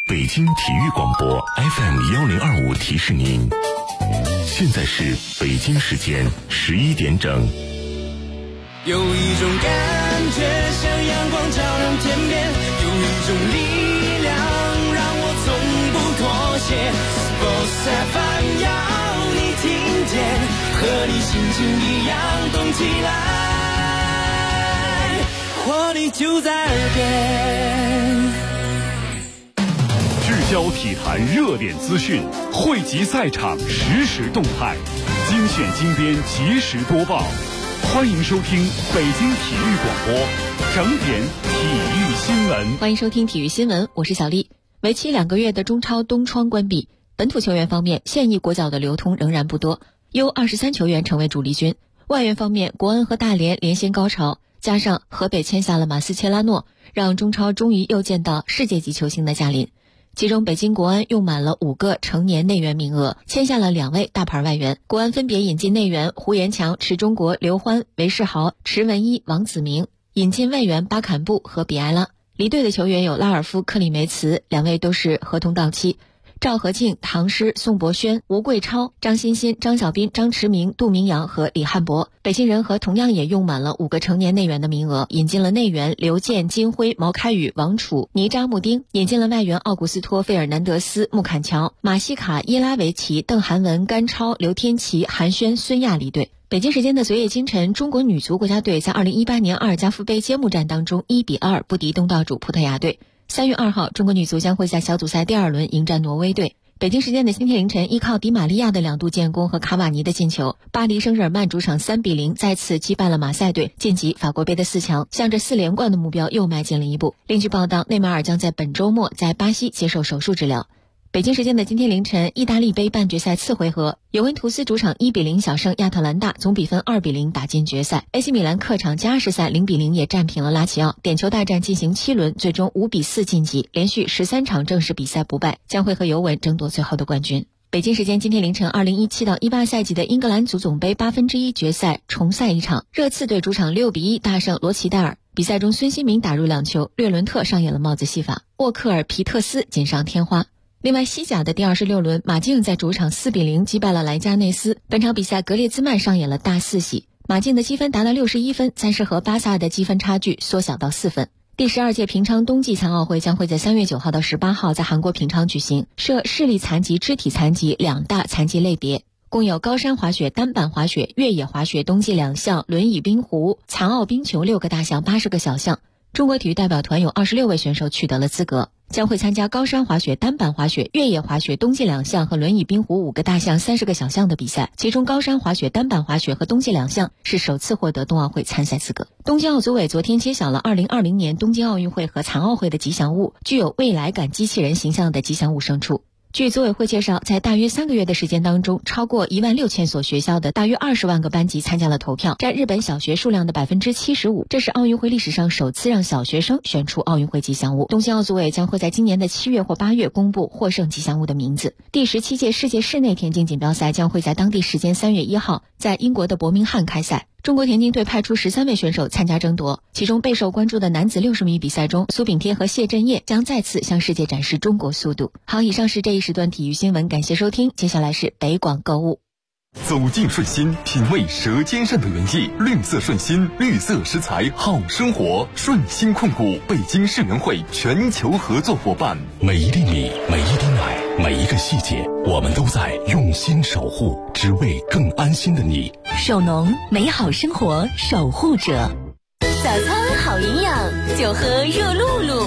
北京体育广播 FM1025提示您，现在是北京时间11点整。 有一种感觉像阳光照亮天边，有一种力量让我从不妥协。Sports FM 要你听见，和你心情一样动起来，活力就在耳边。 聚焦体坛热点资讯，汇集赛场实时动态，精选精编及时播报。欢迎收听北京体育广播整点体育新闻。 欢迎收听体育新闻，我是小丽。为期2个月的中超冬窗关闭，本土球员方面，现役国脚的流通仍然不多，U23球员成为主力军。外援方面，国安和大连连掀高潮，加上河北签下了马斯切拉诺，让中超终于又见到世界级球星的驾临。其中北京国安用满了5个成年内援名额，签下了2位大牌外援。国安分别引进内援胡延强、池中国、刘欢、韦世豪、池文一、王子明，引进外援巴坎布和比埃拉。离队的球员有拉尔夫、克里梅茨，2位都是合同到期。赵和敬、唐诗、宋博轩、吴桂超、张欣欣、张小斌、张驰明、杜明阳和李汉博。北京人和同样也用满了5个成年内援的名额，引进了内援刘健、金辉、毛开宇、王楚、尼扎穆丁，引进了外援奥古斯托、费尔南德斯、穆坎乔、马西卡、耶拉维奇、邓涵文、甘超、刘天琪、韩轩、孙亚离队。北京时间的昨夜今晨，中国女足国家队在2018年阿尔加夫杯揭幕战当中1-2不敌东道主葡萄牙队。3月2号，中国女足将会在小组赛第2轮迎战挪威队。北京时间的今天凌晨，依靠迪玛利亚的2度建功和卡瓦尼的进球，巴黎圣日耳曼主场3-0再次击败了马赛队，晋级法国杯的4强，向着4连冠的目标又迈进了一步。另据报道，内马尔将在本周末在巴西接受手术治疗。北京时间的今天凌晨，意大利杯半决赛次回合，尤文图斯主场1-0小胜亚特兰大，总比分2-0打进决赛。AC 米兰客场加时赛0-0也战平了拉齐奥，点球大战进行7轮，最终5-4晋级，连续13场正式比赛不败，将会和尤文争夺最后的冠军。北京时间今天凌晨，2017到18赛季的英格兰足总杯1/8决赛重赛一场，热刺队主场6-1大胜罗齐戴尔。比赛中，孙兴民打入2球，略伦特上演了帽子戏法，沃克尔皮特斯锦上添花。另外，西甲的第26轮，马竞在主场4-0击败了莱加内斯。本场比赛，格列兹曼上演了大四喜，马竞的积分达到61分，暂时和巴萨的积分差距缩小到4分。第12届平昌冬季残奥会将会在3月9号到18号在韩国平昌举行，设视力残疾、肢体残疾2大残疾类别，共有高山滑雪、单板滑雪、越野滑雪冬季2项、轮椅冰壶、残奥冰球6个大项、80个小项。中国体育代表团有26位选手取得了资格，将会参加高山滑雪、单板滑雪、越野滑雪冬季2项和轮椅冰壶5个大项、30个小项的比赛，其中高山滑雪、单板滑雪和冬季2项是首次获得冬奥会参赛资格。东京奥组委昨天揭晓了2020年东京奥运会和残奥会的吉祥物，具有未来感机器人形象的吉祥物胜出。据组委会介绍，在大约3个月的时间当中，超过16000所学校的大约20万个班级参加了投票，占日本小学数量的75%。这是奥运会历史上首次让小学生选出奥运会吉祥物。东京奥组委将会在今年的7月或8月公布获胜吉祥物的名字。第17届世界室内田径锦标赛将会在当地时间3月1号在英国的伯明翰开赛。中国田径队派出13位选手参加争夺，其中备受关注的男子60米比赛中，苏炳添和谢震业将再次向世界展示中国速度。好，以上是这一时段体育新闻，感谢收听，接下来是北广购物。 走进顺心，品味舌尖上的原意，绿色顺心，绿色食材好生活。顺心控股北京世园会全球合作伙伴。每一粒米，每一滴奶，每一个细节，我们都在用心守护，只为更安心的你。 手农，美好生活守护者。早餐好营养，就喝热露露。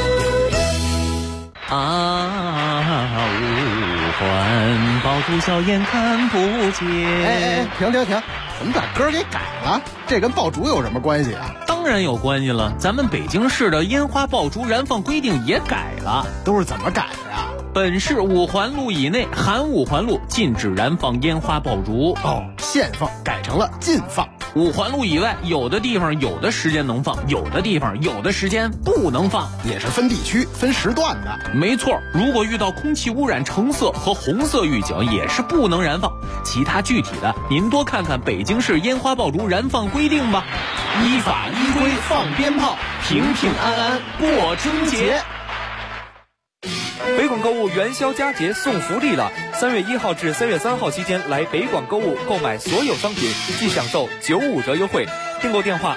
五环爆竹硝烟看不见。 停！怎么把歌给改了？这跟爆竹有什么关系啊？ 当然有关系了，咱们北京市的烟花爆竹燃放规定也改了。 都是怎么改的呀？ 本市5环路以内含5环路禁止燃放烟花爆竹。 限放改成了禁放。 5环路以外，有的地方有的时间能放，有的地方有的时间不能放， 也是分地区分时段的。 没错，如果遇到空气污染橙色和红色预警，也是不能燃放。其他具体的，您多看看北京市烟花爆竹燃放规定吧。依法依规放鞭炮，平平安安过春节。 北广购物元宵佳节送福利了！3月1号至3月3号期间来北广购物购买所有商品，即享受95折优惠。订购电话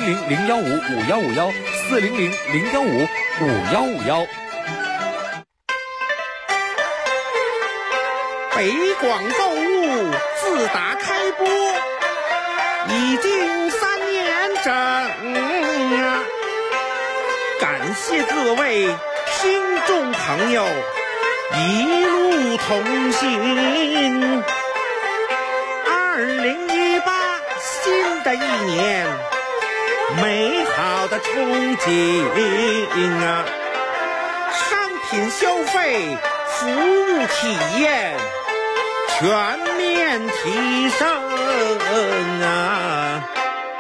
400-015-5151，400-015-5151。 北广购物自打开播已经3年整啊！感谢各位听众朋友一路同行。2018新的一年，美好的憧憬啊！商品消费、服务体验全面提升啊！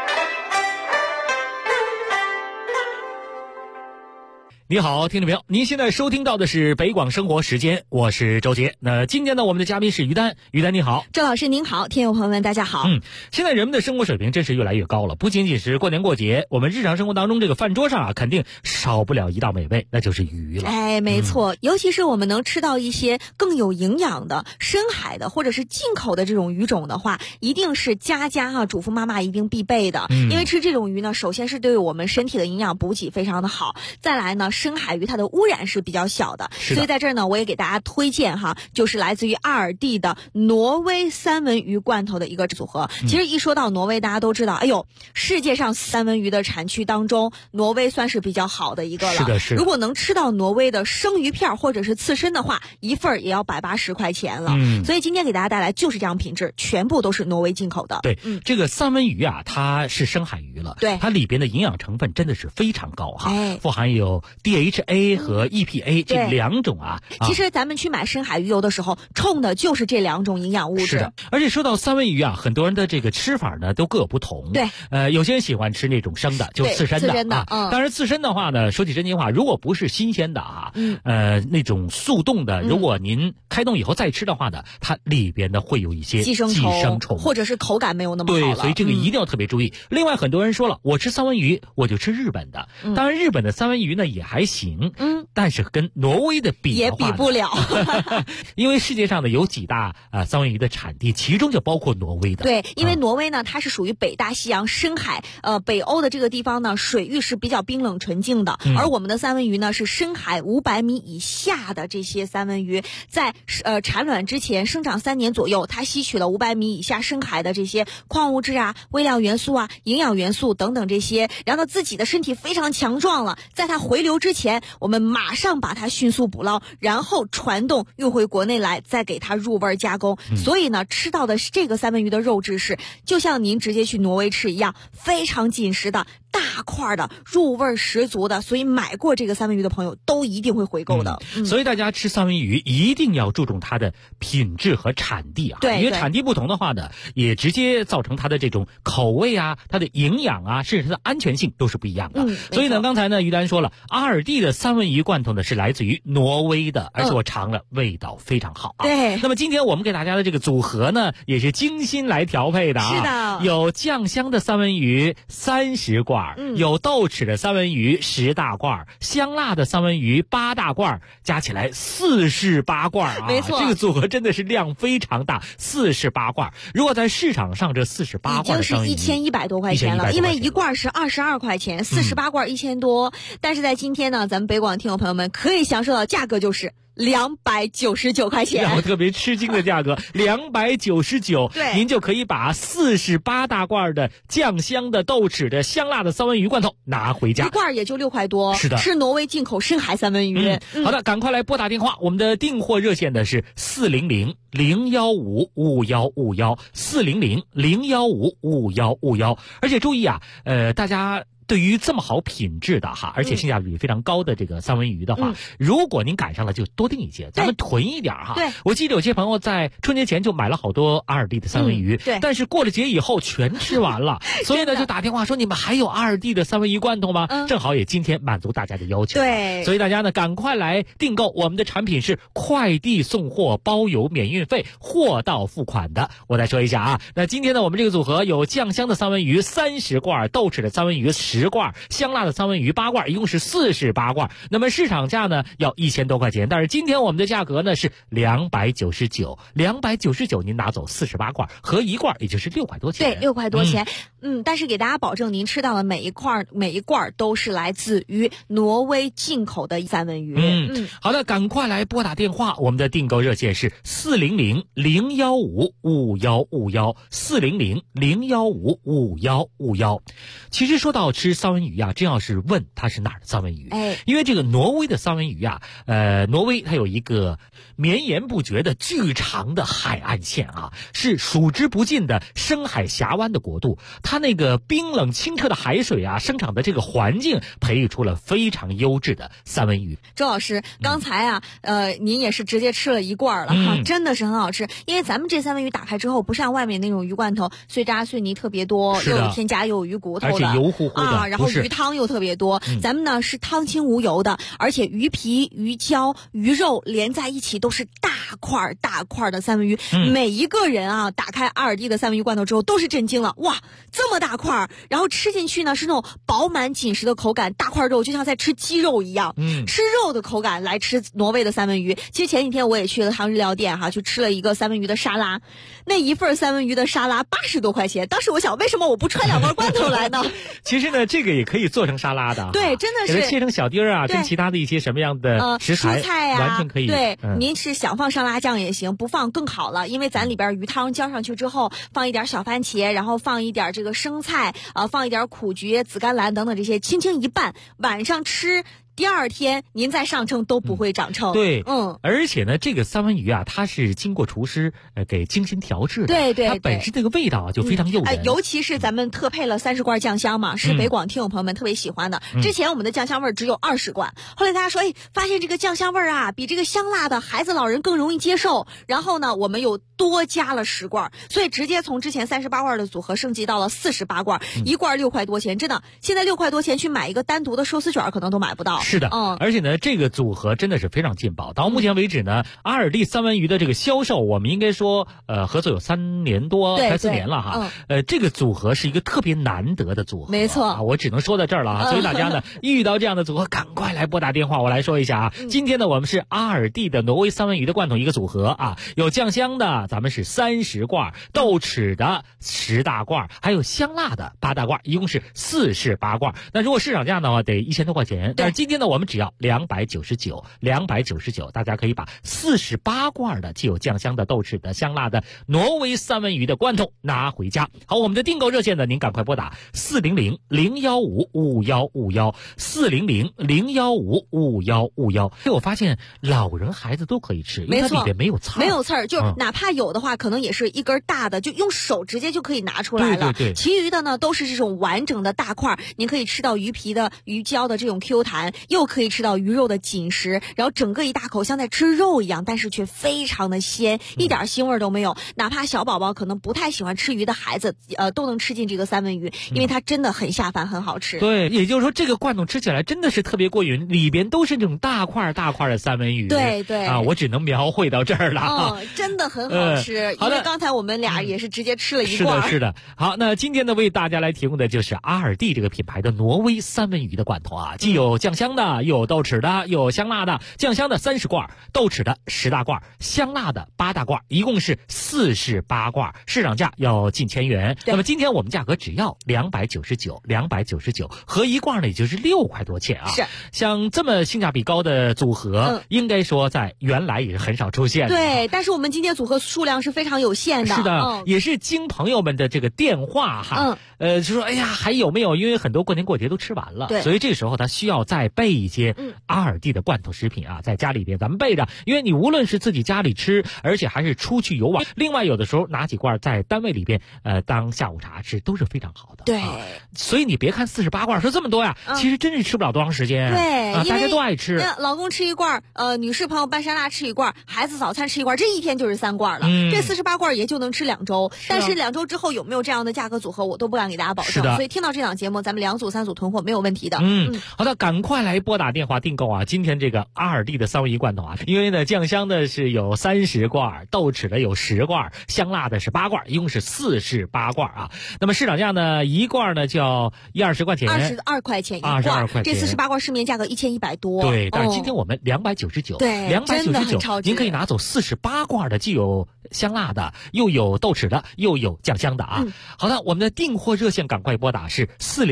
你好，听众朋友，您现在收听到的是北广生活时间，我是周杰。那今天呢，我们的嘉宾是于丹。于丹你好。 周老师您好，听友朋友们大家好。 现在人们的生活水平真是越来越高了，不仅仅是过年过节，我们日常生活当中这个饭桌上啊，肯定少不了一道美味，那就是鱼了。 哎，没错，尤其是我们能吃到一些更有营养的深海的或者是进口的这种鱼种的话，一定是家主妇妈妈一定必备的。因为吃这种鱼呢，首先是对我们身体的营养补给非常的好，再来呢，深海鱼它的污染是比较小的，所以在这儿呢，我也给大家推荐就是来自于阿尔蒂的挪威三文鱼罐头的一个组合。其实一说到挪威，大家都知道，哎呦，世界上三文鱼的产区当中，挪威算是比较好的一个了。 是的。 如果能吃到挪威的生鱼片或者是刺身的话，一份也要180块钱了。所以今天给大家带来就是这样品质，全部都是挪威进口的。 对，这个三文鱼啊，它是深海鱼了。 对， 它里边的营养成分真的是非常高富含有 DHA和 EPA 这两种啊。 其实咱们去买深海鱼油的时候，冲的就是这两种营养物质。 是的，而且说到三文鱼啊，很多人的这个吃法呢都各有不同。 对， 有些人喜欢吃那种生的，就刺身的当然刺身的话呢，说起真心话，如果不是新鲜的那种速冻的，如果您开动以后再吃的话呢，它里边呢会有一些寄生虫， 或者是口感没有那么好了。 对，所以这个一定要特别注意。另外，很多人说了，我吃三文鱼我就吃日本的，当然日本的三文鱼呢也还行，但是跟挪威的比的话也比不了， 因为世界上呢有几大三文鱼的产地，其中就包括挪威的。 对，因为挪威呢，它是属于北大西洋深海，北欧的这个地方呢，水域是比较冰冷纯净的，而我们的三文鱼呢是深海500米以下的这些三文鱼，在产卵之前生长3年左右，它吸取了500米以下深海的这些矿物质啊、微量元素啊、营养元素等等这些，然后自己的身体非常强壮了，在它回流之前，我们马上把它迅速捕捞，然后传动运回国内来，再给它入味加工。所以呢，吃到的这个三文鱼的肉质是就像您直接去挪威吃一样，非常紧实的大块的，入味十足的，所以买过这个三文鱼的朋友都一定会回购的。 所以大家吃三文鱼一定要注重它的品质和产地对， 因为产地不同的话呢，也直接造成它的这种口味啊、它的营养啊，甚至它的安全性都是不一样的。所以呢，刚才呢于丹说了，阿尔蒂的三文鱼罐头呢是来自于挪威的，而且我尝了，味道非常好对， 那么今天我们给大家的这个组合呢，也是精心来调配的是的， 有酱香的三文鱼30罐，有豆豉的三文鱼10大罐，香辣的三文鱼8大罐，加起来48罐没错， 这个组合真的是量非常大，48罐。如果在市场上这48罐的三文鱼已经是1100多块钱了，因为一罐是22块钱，48罐1000多。但是在今天呢，咱们北广听友朋友们可以享受到价格就是299块钱， 让我特别吃惊的价格299， 对， 您就可以把48大罐的酱香的、豆豉的、香辣的三文鱼罐头拿回家， 一罐也就6块多， 是的， 是挪威进口深海三文鱼。 好的，赶快来拨打电话，我们的订货热线的是400-015-5151，400-015-5151，而且注意啊，大家对于这么好品质的而且性价比非常高的这个三文鱼的话，如果您赶上了就多订一些，咱们囤一点对， 我记得有些朋友在春节前就买了好多阿尔蒂的三文鱼， 对， 但是过了节以后全吃完了，所以呢就打电话说你们还有阿尔蒂的三文鱼罐头吗？正好也今天满足大家的要求， 对， 所以大家呢赶快来订购，我们的产品是快递送货包邮免运费，货到付款的。我再说一下那今天呢我们这个组合有酱香的三文鱼30罐，豆豉的三文鱼10 10罐，香辣的三文鱼8罐，一共是48罐。那么市场价呢要1000多块钱，但是今天我们的价格呢是299，299您拿走48罐，合一罐也就是6块多钱。 对，6块多钱。但是给大家保证，您吃到的每一罐都是来自于挪威进口的三文鱼。 好的，赶快来拨打电话，我们的订购热线是400-015-5151，400-015-5151。其实说到吃三文鱼啊，真要是问它是哪儿的三文鱼，因为这个挪威的三文鱼啊，挪威它有一个绵延不绝的巨长的海岸线啊，是数之不尽的深海峡湾的国度。它那个冰冷清澈的海水啊，生长的这个环境，培育出了非常优质的三文鱼。 周老师，刚才啊，您也是直接吃了一罐了哈，真的是很好吃。因为咱们这三文鱼打开之后，不像外面那种鱼罐头碎渣碎泥特别多，又有添加又有鱼骨头的， 而且油乎乎的啊，然后鱼汤又特别多。咱们呢是汤清无油的，而且鱼皮、鱼胶、鱼肉连在一起都是大块的三文鱼。每一个人啊，打开阿尔蒂的三文鱼罐头之后都是震惊了，哇，这么大块，然后吃进去呢是那种饱满紧实的口感，大块肉就像在吃鸡肉一样，吃肉的口感来吃挪威的三文鱼。其实前几天我也去了趟日料店哈，去吃了一个三文鱼的沙拉，那一份三文鱼的沙拉80多块钱。当时我想，为什么我不揣2罐罐头来呢？ 其实呢，这个也可以做成沙拉的， 对，真的是给它切成小丁儿啊，跟其他的一些什么样的食材， 蔬菜啊， 完全可以。 对，您是想放沙拉酱也行，不放更好了，因为咱里边鱼汤浇上去之后，放一点小番茄，然后放一点这个生菜，放一点苦菊、紫甘蓝等等这些，轻轻一拌，晚上吃。第二天您再上称都不会长称。 对，而且呢，这个三文鱼啊，它是经过厨师给精心调制的， 对， 它本身这个味道啊就非常诱人。 尤其是咱们特配了30罐酱香嘛，是北广听友朋友们特别喜欢的。之前我们的酱香味只有20罐，后来大家说，发现这个酱香味啊，比这个香辣的孩子老人更容易接受。然后呢，我们又多加了10罐，所以直接从之前38罐的组合升级到了48罐，一罐6块多钱，真的，现在6块多钱去买一个单独的寿司卷可能都买不到。 是的，而且呢，这个组合真的是非常劲爆。到目前为止呢，阿尔蒂三文鱼的这个销售，我们应该说，合作有3年多，快4年了哈。这个组合是一个特别难得的组合， 没错， 我只能说到这儿了啊。所以大家呢，遇到这样的组合，赶快来拨打电话，我来说一下啊。今天呢，我们是阿尔蒂的挪威三文鱼的罐头一个组合啊，有酱香的，咱们是30罐，豆豉的10大罐，还有香辣的8大罐，一共是48罐。那如果市场价的话，得1000多块钱。但是今天呢，我们只要299，大家可以把48罐的既有酱香的、豆豉的、香辣的挪威三文鱼的罐头拿回家。好，我们的订购热线呢，您赶快拨打400-015-5151，400-015-5151。我发现老人孩子都可以吃，因为它里面没有刺儿， 没有刺儿，就哪怕有的话，可能也是一根大的，就用手直接就可以拿出来了。 对， 其余的呢都是这种完整的大块，您可以吃到鱼皮的、鱼胶的这种 Q 弹，又可以吃到鱼肉的紧实，然后整个一大口像在吃肉一样，但是却非常的鲜，一点腥味都没有。哪怕小宝宝可能不太喜欢吃鱼的孩子，都能吃进这个三文鱼，因为它真的很下饭，很好吃。 对，也就是说这个罐头吃起来真的是特别过瘾，里边都是这种大块的三文鱼。 对啊，我只能描绘到这儿了。 真的很好吃。因为刚才我们俩也是直接吃了一罐。 是的。好，那今天呢，为大家来提供的就是阿尔蒂这个品牌的挪威三文鱼的罐头啊，既有酱香的，又有豆豉的，又有香辣的。酱香的30罐，豆豉的10大罐，香辣的8大罐，一共是48罐，市场价要近1000元。那么今天我们价格只要299，合一罐呢也就是6块多钱啊。 是， 像这么性价比高的组合，应该说在原来也是很少出现的。 对，但是我们今天组合数量是非常有限的。 是的，也是经朋友们的这个电话哈，就说哎呀还有没有？因为很多过年过节都吃完了，所以这时候他需要再备一些阿尔蒂的罐头食品啊，在家里边咱们备着，因为你无论是自己家里吃，而且还是出去游玩，另外有的时候拿几罐在单位里边当下午茶吃都是非常好的。 对， 所以你别看48罐说这么多呀，其实真是吃不了多长时间。 对， 大家都爱吃。 老公吃一罐，女士朋友拌沙拉吃一罐，孩子早餐吃一罐，这一天就是3罐了。这48罐也就能吃2周，但是2周之后有没有这样的价格组合，我都不敢给大家保证。所以听到这档节目，咱们2组3组囤货没有问题的。 好的，赶快来来拨打电话订购啊！今天这个阿尔蒂的3文鱼罐头啊，因为呢酱香的是有30罐，豆豉的有10罐，香辣的是8罐，一共是48罐啊。那么市场价呢，一罐呢就要120块钱 ，22块钱一罐 ，22块钱。 这48罐市面价格1100多。 对，但是今天我们299， 对 ，299，您可以拿走48罐的，既有香辣的，又有豆豉的，又有酱香的啊。好的，我们的订货热线赶快拨打是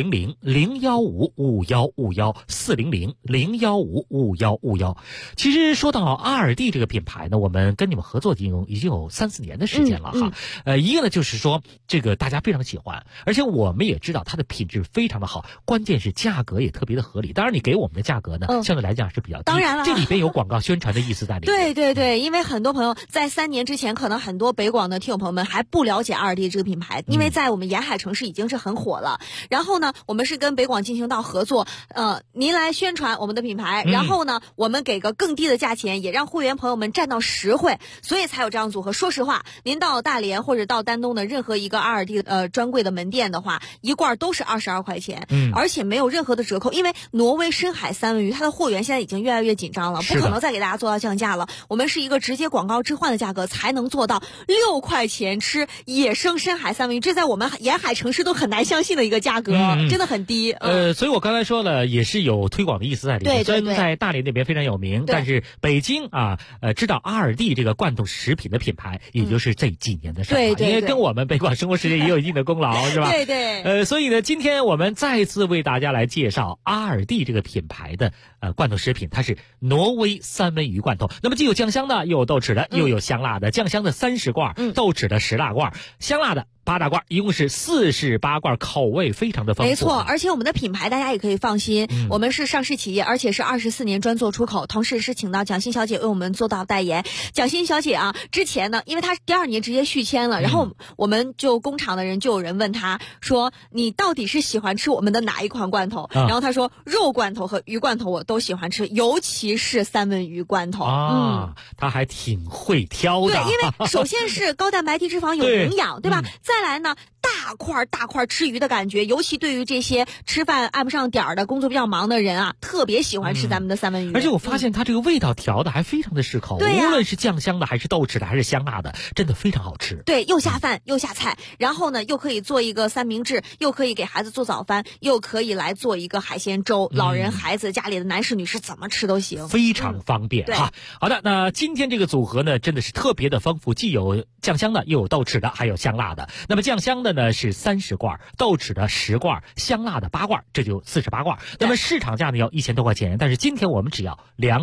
400-015-5151，400-015-5151。其实说到阿尔蒂这个品牌呢，我们跟你们合作已经有3-4年的时间了哈。一个呢就是说这个大家非常喜欢，而且我们也知道它的品质非常的好，关键是价格也特别的合理。当然你给我们的价格呢，相对来讲是比较低， 当然了， 这里边有广告宣传的意思在里面。 对对对，因为很多朋友在3年之前，可能很多北广的听友朋友们还不了解阿尔蒂这个品牌，因为在我们沿海城市已经是很火了。然后呢，我们是跟北广进行到合作，您来宣传我们的品牌，然后呢，我们给个更低的价钱，也让会员朋友们占到实惠，所以才有这样的组合。说实话，您到大连或者到丹东的任何一个阿尔蒂专柜的门店的话，一罐都是22块钱，而且没有任何的折扣，因为挪威深海3文鱼它的货源现在已经越来越紧张了，不可能再给大家做到降价了。我们是一个直接广告置换的价格，才能做到6块钱吃野生深海3文鱼，这在我们沿海城市都很难相信的一个价格，真的很低。 所以我刚才说了，也是有推广的意思在里面。虽然在大连那边非常有名，但是北京啊，知道阿尔蒂这个罐头食品的品牌，也就是这几年的事儿，因为跟我们北广生活世界也有一定的功劳，是吧？ 对对。 所以呢，今天我们再次为大家来介绍阿尔蒂这个品牌的罐头食品，它是挪威3文鱼罐头。那么既有酱香的，又有豆豉的，又有香辣的。酱香的30罐，豆豉的10大罐，香辣的8大罐，一共是48罐，口味非常的丰富。 没错，而且我们的品牌大家也可以放心，我们是上市企业，而且是24年专做出口，同时是请到蒋欣小姐为我们做到代言。蒋欣小姐啊，之前呢，因为她第2年直接续签了，然后我们就工厂的人就有人问她说，你到底是喜欢吃我们的哪一款罐头？然后她说，肉罐头和鱼罐头我都喜欢吃，尤其是3文鱼罐头。 她还挺会挑的。 对，因为首先是高蛋白低脂肪有营养，对吧？再来呢，大块吃鱼的感觉，尤其对于这些吃饭按不上点儿的、工作比较忙的人啊，特别喜欢吃咱们的3文鱼。 而且我发现它这个味道调的还非常的适口，无论是酱香的还是豆豉的还是香辣的，真的非常好吃。 对，又下饭又下菜，然后呢又可以做一个3明治，又可以给孩子做早饭，又可以来做一个海鲜粥，老人、孩子、家里的男士、女士怎么吃都行， 非常方便哈。好的，那今天这个组合呢，真的是特别的丰富，既有酱香的，又有豆豉的，还有香辣的。那么酱香的呢是30罐，豆豉的10罐，香辣的8罐，这就48罐。那么市场价呢要1000多块钱，但是今天我们只要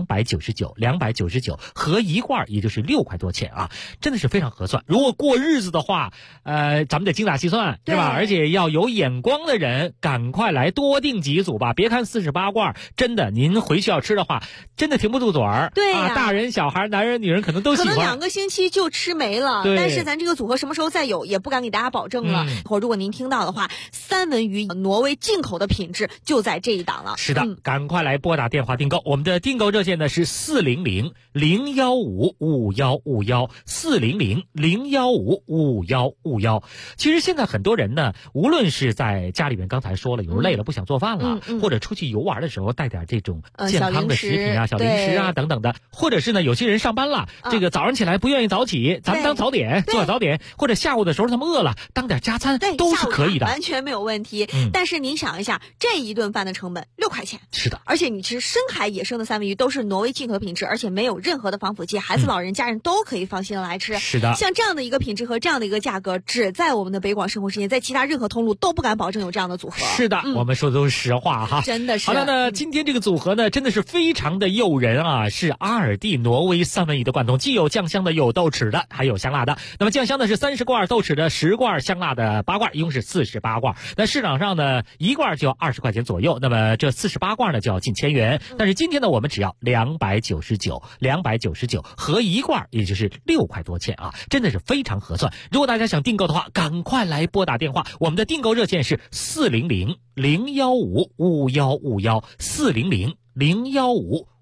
299，合一罐也就是6块多钱啊，真的是非常合算。如果过日子的话，咱们得精打细算，是吧？而且要有眼光的人，赶快来多订几组吧。别看48罐，真的您回去要吃的话，真的停不住嘴儿。 对大人小孩、男人女人可能都喜欢， 可能2个星期就吃没了。但是咱这个组合什么时候再有，也不敢给大家保证了。或如果您听到的话，3文鱼挪威进口的品质就在这一档了。 是的，赶快来拨打电话订购。我们的订购热线呢是400-015-5151，400-015-5151。其实现在很多人呢，无论是在家里面，刚才说了，有时候累了不想做饭了，或者出去游玩的时候带点这种健康的食品啊、小零食啊等等的，或者是呢，有些人上班了，这个早上起来不愿意早起，咱们当早点，做点早点，或者下午的时候他们饿了，当点加餐，都是可以的， 完全没有问题。但是您想一下，这一顿饭的成本6块钱， 是的， 而且你吃深海野生的3文鱼都是挪威进口品质，而且没有任何的防腐剂，孩子、老人、家人都可以放心的来吃。 是的， 像这样的一个品质和这样的一个价格，只在我们的北广生活世界，在其他任何通路都不敢保证有这样的组合。 是的，我们说的都是实话哈， 真的是。 好了，那今天这个组合呢，真的是非常的诱人啊，是阿尔蒂挪威3文鱼的罐头，既有酱香的，有豆豉的，还有香辣的。那么酱香的是30罐，豆豉的10罐，香辣的8罐，一共是48罐。那市场上呢，一罐就要20块钱左右，那么这48罐呢就要近1000元。但是今天呢，我们只要299，合一罐也就是6块多钱啊，真的是非常合算。如果大家想订购的话，赶快来拨打电话，我们的订购热线是400-015-5151，400-015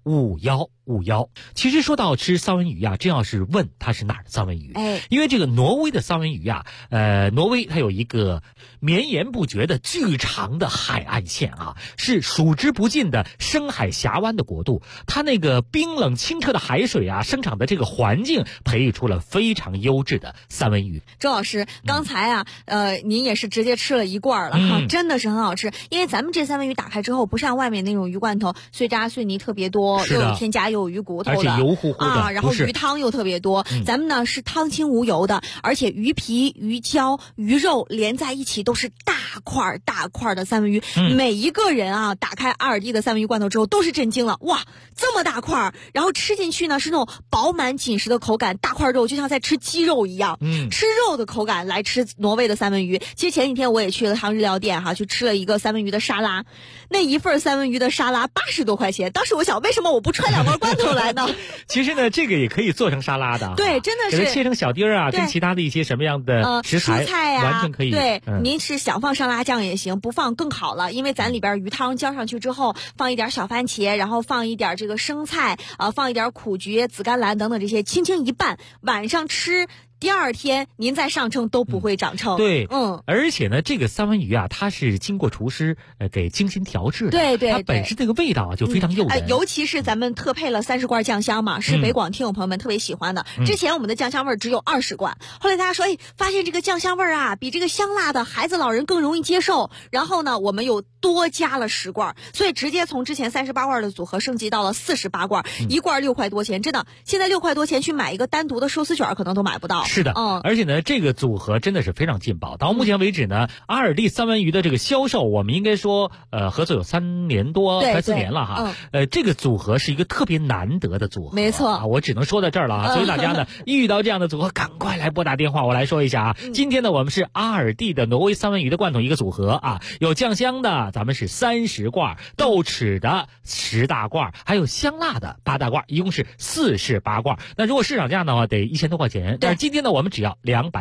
5151。其实说到吃三文鱼啊，真要是问它是哪儿的三文鱼，因为这个挪威的三文鱼啊，挪威它有一个绵延不绝的巨长的海岸线啊，是数之不尽的深海峡湾的国度。它那个冰冷清澈的海水啊，生长的这个环境，培育出了非常优质的三文鱼。 周老师，刚才啊，您也是直接吃了一罐了哈，真的是很好吃。因为咱们这三文鱼打开之后，不像外面那种鱼罐头碎渣碎泥特别多，又有添加又有鱼骨头的， 而且油乎乎的啊，然后鱼汤又特别多。咱们呢是汤清无油的，而且鱼皮、鱼胶、鱼肉连在一起都是大块大块的三文鱼。每一个人啊，打开阿尔蒂的三文鱼罐头之后都是震惊了，哇，这么大块，然后吃进去呢是那种饱满紧实的口感，大块肉就像在吃鸡肉一样，吃肉的口感来吃挪威的三文鱼。其实前几天我也去了趟日料店哈，去吃了一个三文鱼的沙拉，那一份三文鱼的沙拉80多块钱。当时我想，为什么我不揣2罐罐头来呢？ 其实呢，这个也可以做成沙拉的， 对，真的是给它切成小丁儿啊，跟其他的一些什么样的食材， 蔬菜啊， 完全可以。 对，您是想放沙拉酱也行，不放更好了，因为咱里边鱼汤浇上去之后，放一点小番茄，然后放一点这个生菜，放一点苦菊、紫甘蓝等等这些，轻轻一拌，晚上吃。第二天您再上称都不会长称。 对，而且呢，这个三文鱼啊，它是经过厨师给精心调制的， 对， 它本身这个味道啊就非常诱人。 尤其是咱们特配了30罐酱香嘛，是北广听友朋友们特别喜欢的。之前我们的酱香味只有20罐，后来大家说，发现这个酱香味啊，比这个香辣的孩子老人更容易接受。然后呢，我们又多加了10罐，所以直接从之前38罐的组合升级到了48罐，一罐6块多钱，真的，现在6块多钱去买一个单独的寿司卷可能都买不到。 是的，而且呢，这个组合真的是非常劲爆。到目前为止呢，阿尔蒂三文鱼的这个销售，我们应该说，合作有3年多，快4年了哈。这个组合是一个特别难得的组合， 没错， 我只能说到这儿了啊。所以大家呢，遇到这样的组合，赶快来拨打电话，我来说一下啊。今天呢，我们是阿尔蒂的挪威三文鱼的罐头一个组合啊，有酱香的，咱们是30罐，豆豉的10大罐，还有香辣的8大罐，一共是48罐。那如果市场价的话，得1000多块钱。但是今天呢，我们只要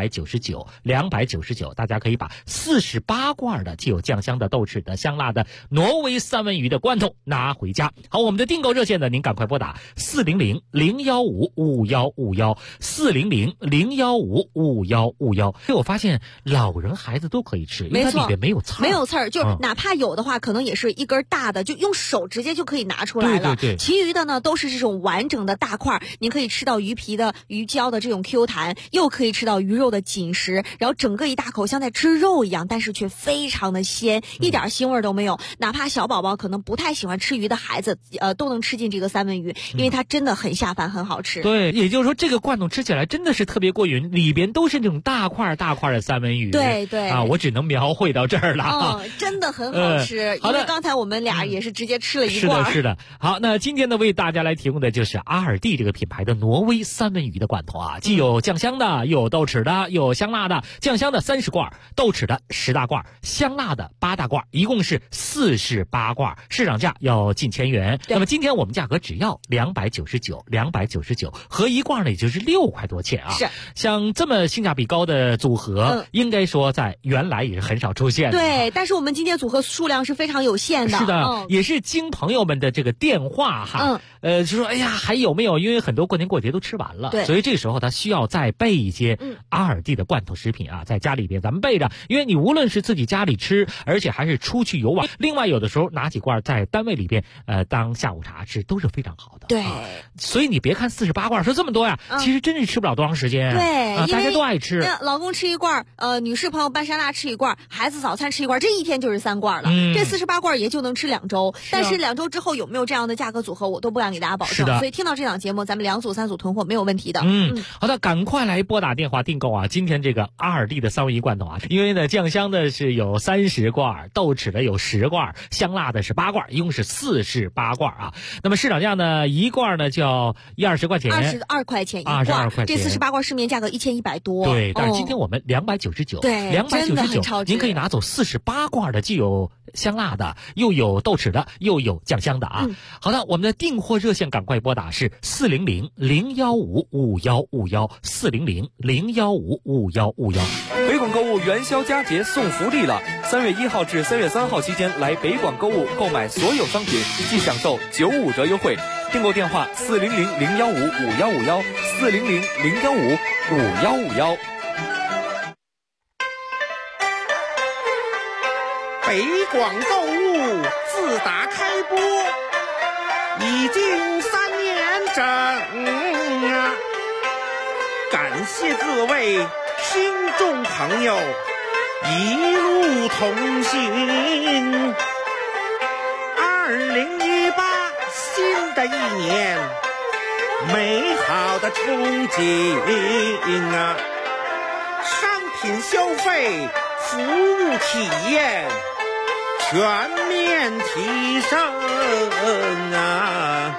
299，大家可以把48罐的既有酱香的、豆豉的、香辣的挪威三文鱼的罐头拿回家。好，我们的订购热线呢，您赶快拨打400-015-5151，400-015-5151。我发现老人孩子都可以吃，因为它里边没有刺儿， 没有刺儿，就哪怕有的话，可能也是一根大的，就用手直接就可以拿出来了。 对， 其余的呢都是这种完整的大块，您可以吃到鱼皮的、鱼胶的这种 Q 弹，又可以吃到鱼肉的紧实，然后整个一大口像在吃肉一样，但是却非常的鲜，一点腥味都没有。哪怕小宝宝可能不太喜欢吃鱼的孩子，都能吃进这个三文鱼，因为它真的很下饭，很好吃。 对，也就是说这个罐头吃起来真的是特别过瘾，里边都是那种大块的三文鱼。 对啊， 我只能描绘到这儿了。 真的很好吃。因为刚才我们俩也是直接吃了一罐。 是的。好，那今天呢，为大家来提供的就是阿尔蒂这个品牌的挪威三文鱼的罐头啊，既有酱香的，又有豆豉的，又有香辣的。酱香的30罐，豆豉的10大罐，香辣的8大罐，一共是48罐，市场价要近1000元。那么今天我们价格只要299，合一罐呢也就是6块多钱啊。 是， 像这么性价比高的组合，应该说在原来也是很少出现的。 对，但是我们今天组合数量是非常有限的。 是的，也是经朋友们的这个电话哈，就说哎呀还有没有？因为很多过年过节都吃完了，所以这时候他需要再备一些阿尔蒂的罐头食品啊，在家里边咱们备着，因为你无论是自己家里吃，而且还是出去游玩，另外有的时候拿几罐在单位里边当下午茶吃都是非常好的。 对， 所以你别看48罐说这么多呀，其实真是吃不了多长时间。 对， 大家都爱吃。 老公吃一罐，女士朋友拌沙拉吃一罐，孩子早餐吃一罐，这一天就是3罐了。这48罐也就能吃2周，但是2周之后有没有这样的价格组合，我都不敢给大家保证。所以听到这档节目，咱们2组3组囤货没有问题的。 好的，赶快来拨打电话订购啊！今天这个阿尔蒂的三文鱼罐头啊，因为呢酱香的是有30罐，豆豉的有10罐，香辣的是8罐，一共是48罐啊。那么市场价呢，一罐呢就要120块钱 ，22块钱一罐 ，22块钱。 这48罐市面价格1100多。 对，但是今天我们299， 对 ，299，您可以拿走48罐的，既有香辣的，又有豆豉的，又有酱香的啊。好的，我们的订货热线赶快拨打是400-015-5151，400-015-5151。 北广购物元宵佳节送福利了！3月1号至3月3号期间来北广购物购买所有商品，即享受95折优惠。 订购电话400-015-5151，400-015-5151。 北广购物自打开播已经3年整啊！感谢各位听众朋友一路同行。2018新的一年，美好的憧憬啊！商品消费、服务体验全面提升啊！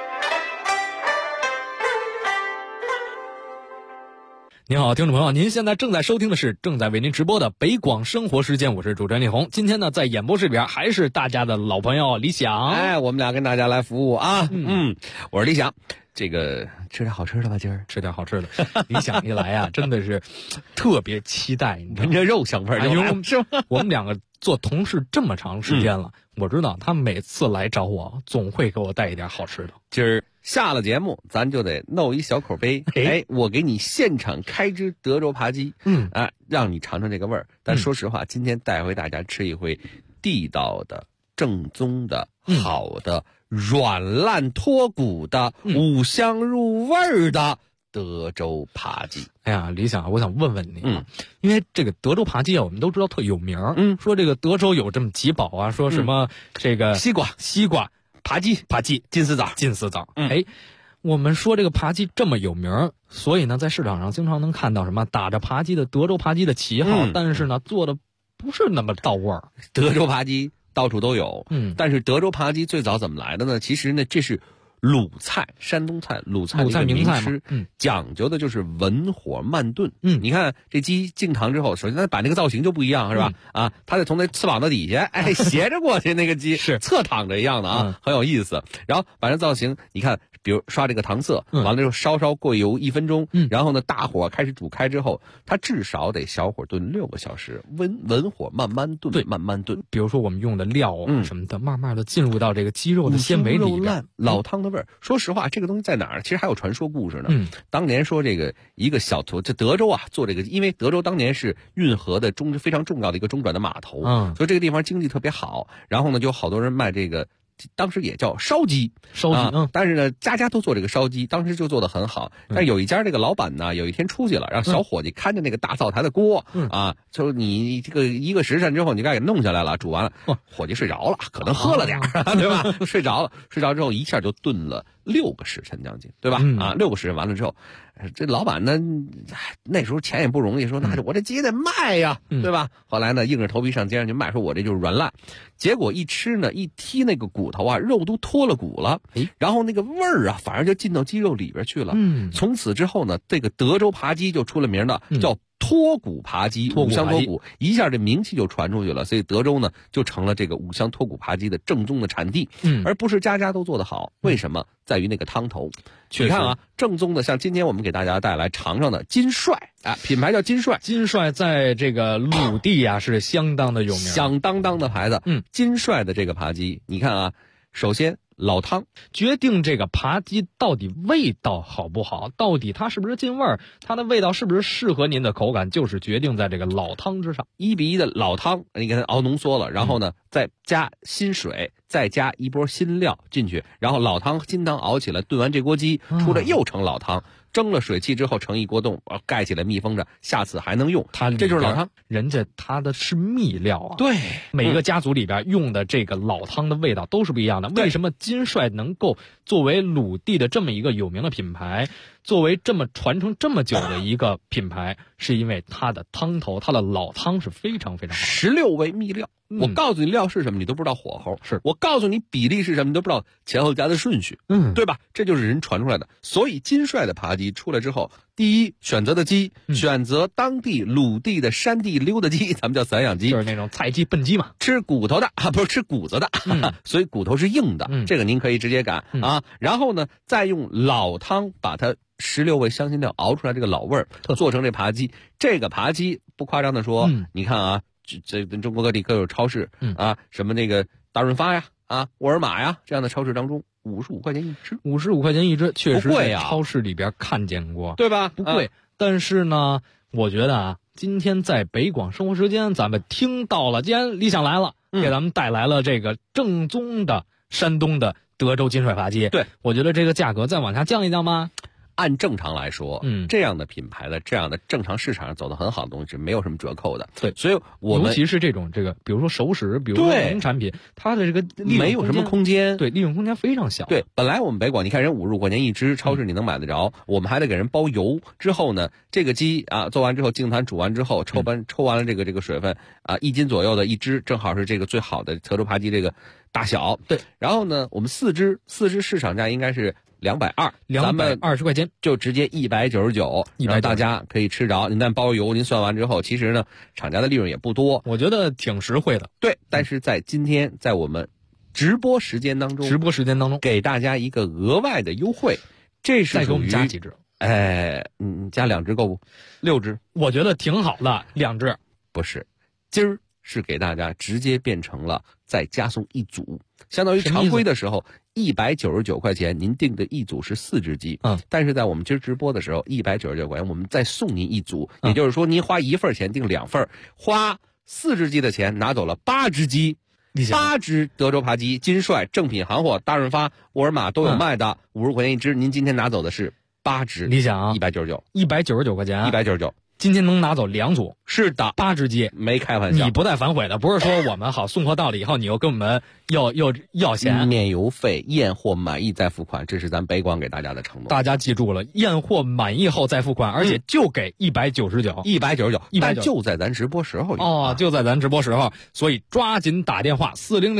您好，听众朋友，您现在正在收听的是正在为您直播的北广生活时间，我是主持人李红。今天呢，在演播室里边还是大家的老朋友李想。 哎，我们俩跟大家来服务啊。我是李想。这个吃点好吃的吧，今儿吃点好吃的。李想一来啊，真的是特别期待，你知道吗？ 这肉香味儿就来了，是吗？ 我们两个做同事这么长时间了，我知道他每次来找我，总会给我带一点好吃的。 今儿下了节目，咱就得弄一小口杯。哎，我给你现场开只德州扒鸡，让你尝尝这个味儿。但说实话，今天带回大家吃一回地道的、正宗的、好的、软烂脱骨的、五香入味儿的德州扒鸡。 哎呀，李想，我想问问你，因为这个德州扒鸡啊，我们都知道特有名，说这个德州有这么几宝啊，说什么这个西瓜、扒鸡、金丝枣。 哎，我们说这个扒鸡这么有名，所以呢，在市场上经常能看到什么打着扒鸡的德州扒鸡的旗号，但是呢，做的不是那么到味儿。 德州扒鸡到处都有，但是德州扒鸡最早怎么来的呢？其实呢，这是鲁菜，山东菜，鲁菜名吃，讲究的就是文火慢炖。你看这鸡进堂之后，首先它把那个造型就不一样，是吧？它得从那翅膀的底下，斜着过去，那个鸡是侧躺着一样的啊，很有意思。然后把这造型，你看，比如刷这个糖色，完了之后稍过油1分钟，然后呢大火开始煮开之后，它至少得小火炖6个小时，文火慢慢炖，慢慢炖。 比如说我们用的料什么的，慢慢的进入到这个鸡肉的纤维里边， 老汤的味儿。说实话，这个东西在哪儿？其实还有传说故事呢。当年说这个一个小头，这德州啊做这个，因为德州当年是运河的非常重要的一个中转的码头，所以这个地方经济特别好。然后呢，就好多人卖这个。当时也叫烧鸡，但是呢，家家都做这个烧鸡，当时就做得很好。但是有一家这个老板呢，有一天出去了，让小伙计看着那个大灶台的锅，就你这个1个时辰之后，你该给弄下来了，煮完了，伙计睡着了，可能喝了点对吧？睡着之后一下就炖了6个时辰将近，对吧？6个时辰完了之后，这老板呢，那时候钱也不容易，说那我这鸡得卖呀，对吧？后来呢，硬着头皮上街上去卖，说我这就是软烂。结果一吃呢，一剔那个骨头啊，肉都脱了骨了，然后那个味儿啊，反而就进到鸡肉里边去了。从此之后呢，这个德州扒鸡就出了名的，叫脱骨扒鸡，五香脱骨，一下这名气就传出去了。所以德州呢，就成了这个五香脱骨扒鸡的正宗的产地，而不是家家都做得好。为什么？在于那个汤头。你看啊，正宗的，像今天我们给大家带来尝尝的金帅啊，品牌叫金帅。 金帅在这个鲁地啊是相当的有名， 响当当的牌子。金帅的这个扒鸡，你看啊，首先老汤决定这个扒鸡到底味道好不好，到底它是不是进味儿，它的味道是不是适合您的口感，就是决定在这个老汤之上。 1比1的老汤，你给它熬浓缩了，然后呢，再加新水，再加一波新料进去，然后老汤金汤熬起来，炖完这锅鸡出来又成老汤。蒸了水汽之后盛一锅冻，盖起来密封着，下次还能用。这就是老汤， 人家它的是秘料啊。 对， 每个家族里边用的这个老汤的味道都是不一样的。为什么金帅能够作为鲁地的这么一个有名的品牌，作为这么传承这么久的一个品牌，是因为它的汤头，它的老汤是非常非常好。 16味秘料，我告诉你料是什么，你都不知道火候；我告诉你比例是什么，你都不知道前后加的顺序，对吧？这就是人传出来的。所以金帅的扒鸡出来之后，第一选择的鸡，选择当地鲁地的山地溜达鸡，咱们叫散养鸡， 就是那种菜鸡笨鸡嘛， 吃骨头的不是吃骨子的，所以骨头是硬的，这个您可以直接擀啊。然后呢，再用老汤把它16味香辛料熬出来这个老味儿，做成这扒鸡。这个扒鸡不夸张的说，你看啊，这中国各地各有超市啊，什么那个大润发呀、沃尔玛呀这样的超市当中， 55块钱一只 ，55块钱一只，确实在不贵啊， 超市里边看见过， 对吧？ 不贵，但是呢，我觉得啊，今天在北广生活时间，咱们听到了，既然理想来了，给咱们带来了这个正宗的山东的德州金帅扒鸡， 对， 我觉得这个价格再往下降一降吧。 按正常来说，这样的品牌的这样的正常市场上走得很好的东西是没有什么折扣的。 对， 所以我们尤其是这种比如说熟食，比如说农产品，它的这个利润没有什么空间， 对，利润空间非常小。 对，本来我们北广，你看人55块钱一只，超市你能买得着，我们还得给人包邮。之后呢，这个鸡啊做完之后，净坛煮完之后，抽完了这个水分啊，1斤左右的一只，正好是这个最好的德州扒鸡这个大小。 对， 然后呢，我们4只市场价应该是220，咱们 220块钱就直接199，让大家可以吃着。您再包邮，您算完之后，其实呢，厂家的利润也不多， 我觉得挺实惠的。 对，但是在今天，在我们直播时间当中，给大家一个额外的优惠，这是再给我们加几只？ 加2只够不？6只， 我觉得挺好的，2只不是，今儿是给大家直接变成了再加送1组，相当于常规的时候199块钱，您订的1组是4只鸡，但是在我们今儿直播的时候199块钱，我们再送您1组，也就是说您花1份钱订2份，花4只鸡的钱拿走了8只鸡。8只德州扒鸡，金帅正品行货，大润发、沃尔玛都有卖的，50块钱一只。您今天拿走的是8只， 理想 199 块钱 ，199。 今天能拿走2组， 是的 ，8只鸡， 没开玩笑， 你不带反悔的，不是说我们好送货到了以后，你又跟我们要钱， 免邮费，验货满意再付款，这是咱北广给大家的承诺。 大家记住了，验货满意后再付款，而且就给199， 但就在咱直播时候就在咱直播时候，所以抓紧打电话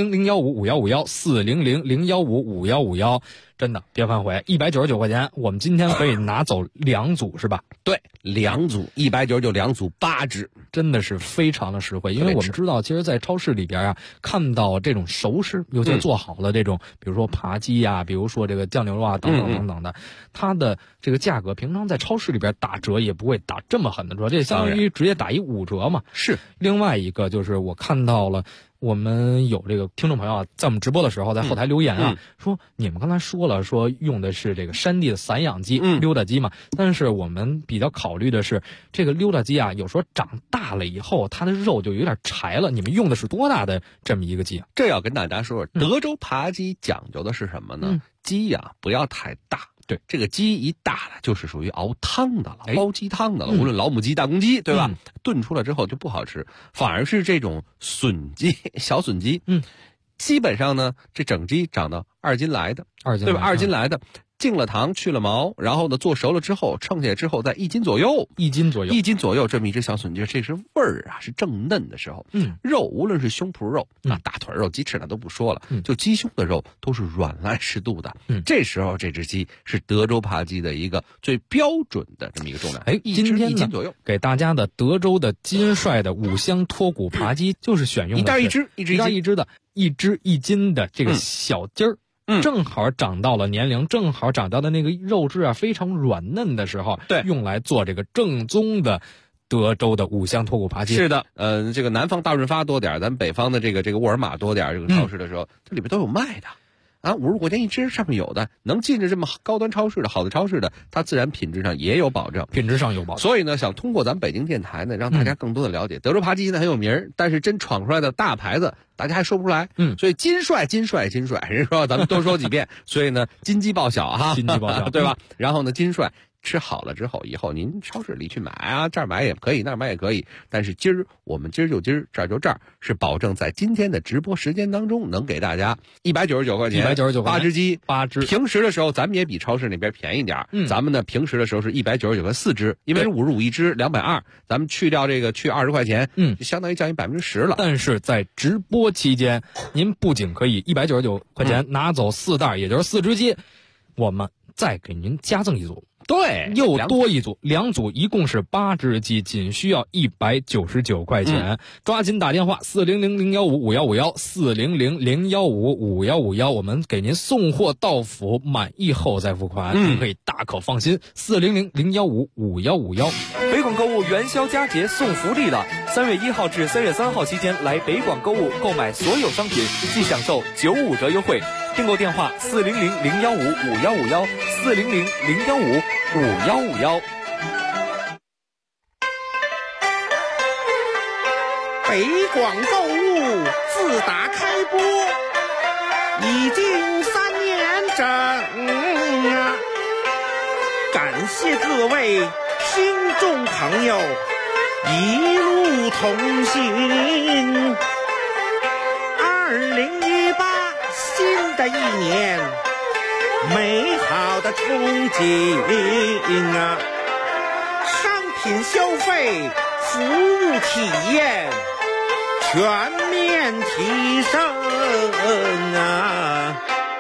400-015-5151，400-015-5151，真的别反悔，199块钱，我们今天可以拿走2组是吧？ 对，2组199，2组8只， 真的是非常的实惠。因为我们知道，其实，在超市里边啊，看到这种熟食，尤其做好了这种，比如说扒鸡呀，比如说这个酱牛肉啊，等等等等的，它的这个价格，平常在超市里边打折也不会打这么狠的折，这相当于直接打一5折嘛。 是。 另外一个就是我看到了。我们有这个听众朋友啊，在我们直播的时候，在后台留言啊，说你们刚才说了，说用的是这个山地的散养鸡、溜达鸡嘛，但是我们比较考虑的是，这个溜达鸡啊，有时候长大了以后，它的肉就有点柴了。你们用的是多大的这么一个鸡啊？ 这要跟大家说，德州扒鸡讲究的是什么呢？鸡呀，不要太大。 对， 这个鸡一大了，就是属于熬汤的了，煲鸡汤的了。无论老母鸡、大公鸡，对吧？炖出来之后就不好吃，反而是这种笋鸡、小笋鸡，基本上呢，这整鸡长到2斤来的，对吧？2斤来的。净了糖，去了毛，然后呢，做熟了之后，称下来之后，在1斤左右，这么一只小笋鸡，这是味儿啊，是正嫩的时候。肉无论是胸脯肉啊、大腿肉、鸡翅那都不说了，就鸡胸的肉都是软烂适度的。这时候这只鸡是德州扒鸡的一个最标准的这么一个重量。 今天 1斤左右， 给大家的德州的金帅的5香脱骨扒鸡，就是选用的一袋一只的1只1斤的这个小鸡儿。正好长到了年龄，正好长到的那个肉质啊非常软嫩的时候， 对， 用来做这个正宗的德州的5香脱骨扒鸡。 是的，这个南方大润发多点，咱北方的这个沃尔玛多点，这个超市的时候，这里边都有卖的。50块钱一只，上面有的能进着这么高端超市的好的超市的，它自然品质上也有保证，所以呢，想通过咱北京电台呢，让大家更多的了解德州扒鸡呢很有名，但是真闯出来的大牌子，大家还说不出来。所以金帅，人说咱们多说几遍，所以呢，金鸡报晓哈， 金鸡报晓， 对吧？然后呢，金帅。吃好了之后，以后您超市里去买啊，这儿买也可以，那儿买也可以。但是我们今儿就这儿就这儿，是保证在今天的直播时间当中，能给大家199块钱，8只鸡 ，8只。 平时的时候，咱们也比超市那边便宜点。咱们呢，平时的时候是199块4只，因为是55一只，220，咱们去掉去20块钱，就相当于降低10%了。 但是在直播期间，您不仅可以199块钱拿走4袋，也就是4只鸡，我们再给您加赠1组。 对， 又多1组，2组一共是8只鸡，仅需要199块钱。抓紧打电话400-015-5151，400-015-5151，我们给您送货到府，满意后再付款，您可以大可放心。400-015-5151。 北广购物元宵佳节送福利了！3月1号至3月3号期间来北广购物购买所有商品，即享受95折优惠。 订购电话400-015-5151，400-015-5151。 北广购物自打开播已经3年整啊！感谢各位听众朋友一路同行。2018新的一年，美好的憧憬啊！商品消费，服务体验全面提升啊！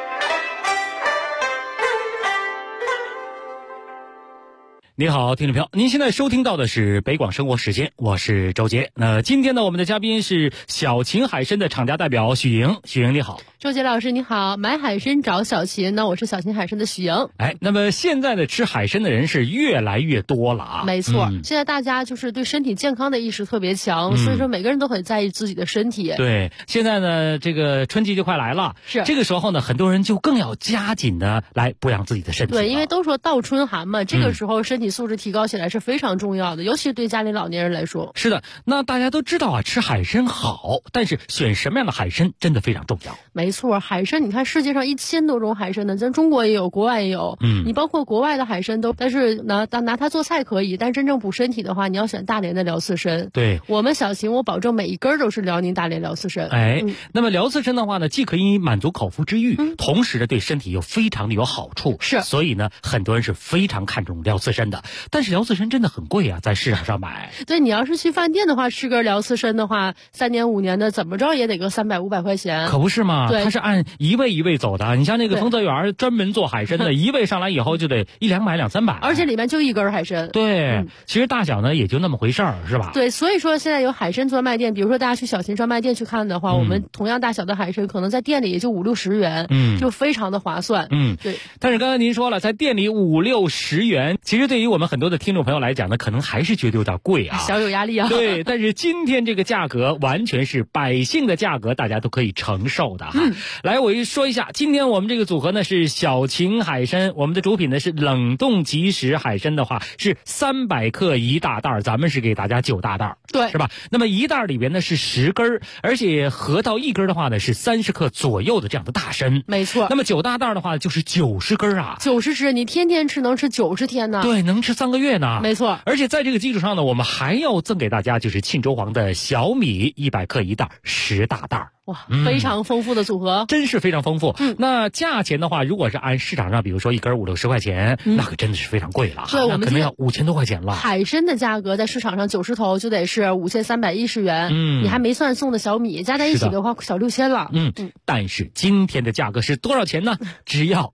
你好，听众朋友，您现在收听到的是北广生活时间，我是周杰。今天呢，我们的嘉宾是小秦海参的厂家代表许莹。许莹你好。 周杰老师你好，买海参找小秦呢，我是小秦海参的许莹。 那么现在的吃海参的人是越来越多了啊。 没错，现在大家就是对身体健康的意识特别强，所以说每个人都很在意自己的身体。 对，现在呢，这个春季就快来了， 是这个时候呢，很多人就更要加紧的来补养自己的身体。 对，因为都说倒春寒嘛，这个时候身体素质提高起来是非常重要的，尤其是对家里老年人来说。 是的，那大家都知道啊，吃海参好，但是选什么样的海参真的非常重要。 没错，海参你看世界上1000多种海参呢，咱中国也有，国外也有。你包括国外的海参都，但是拿它做菜可以，但真正补身体的话，你要选大连的辽刺参。 对， 我们小秦我保证每一根都是辽宁大连辽刺参。 那么辽刺参的话呢，既可以满足口腹之欲，同时呢对身体又非常的有好处。 是， 所以呢很多人是非常看重辽刺参的。但是辽刺参真的很贵啊，在市场上买。 对，你要是去饭店的话，吃根辽刺参的话，3年5年的怎么着也得个300、500块钱。 可不是嘛？ 对， 它是按一位一位走的。你像那个丰泽园专门做海参的，一位上来以后就得100-200、200-300， 而且里面就一根海参。 对，其实大小呢也就那么回事儿，是吧？ 对，所以说现在有海参专卖店，比如说大家去小秦专卖店去看的话，我们同样大小的海参可能在店里也就50-60元，就非常的划算。对。 但是刚才您说了，在店里50-60元，其实对于我们很多的听众朋友来讲呢，可能还是觉得有点贵啊， 小有压力啊。 对，但是今天这个价格完全是百姓的价格，大家都可以承受的哈。来，我说一下，今天我们这个组合呢是小秦海参，我们的主品呢是冷冻即食海参的话是300克1大袋，咱们是给大家9大袋， 对， 是吧？那么1袋里边呢是10根，而且合到1根的话呢是30克左右的这样的大参。 没错。 那么9大袋的话就是90根啊 ，90只，你天天吃能吃90天呢。 对，能吃3个月呢。 没错。 而且在这个基础上呢，我们还要赠给大家就是沁州黄的小米100克1袋，10大袋。 哇，非常丰富的组合， 真是非常丰富。那价钱的话，如果是按市场上，比如说1根50-60块钱，那可真的是非常贵了。 对，我们可能要5000多块钱了。 海参的价格在市场上90头就得是5310元，你还没算送的小米，加在一起的话小6000了。 但是今天的价格是多少钱呢？只要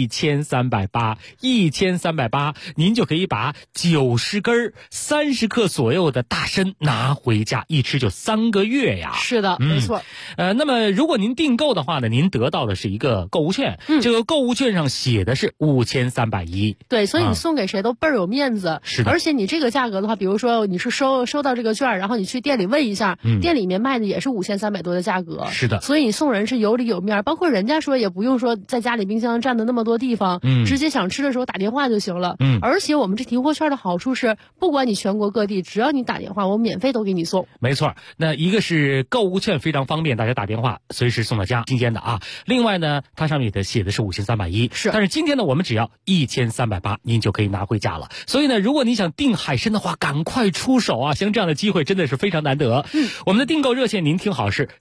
1380，1380，您就可以把90根30克左右的大参拿回家，一吃就3个月呀。 是的，没错。 那么如果您订购的话呢，您得到的是一个购物券，这个购物券上写的是5310。 对，所以你送给谁都倍儿有面子。 是的。 而且你这个价格的话，比如说你是收到这个券，然后你去店里问一下，店里面卖的也是5300多的价格。 是的。 所以你送人是有里有面，包括人家说也不用说在家里冰箱占的那么多地方，直接想吃的时候打电话就行了。而且我们这提货券的好处是，不管你全国各地，只要你打电话，我们免费都给你送。 没错，那一个是购物券非常方便，大家打电话随时送到家，新鲜的啊。另外呢，它上面写的是5310， 是。 但是今天呢，我们只要1380，您就可以拿回家了。所以呢，如果你想订海参的话，赶快出手啊！像这样的机会真的是非常难得。我们的订购热线您听好是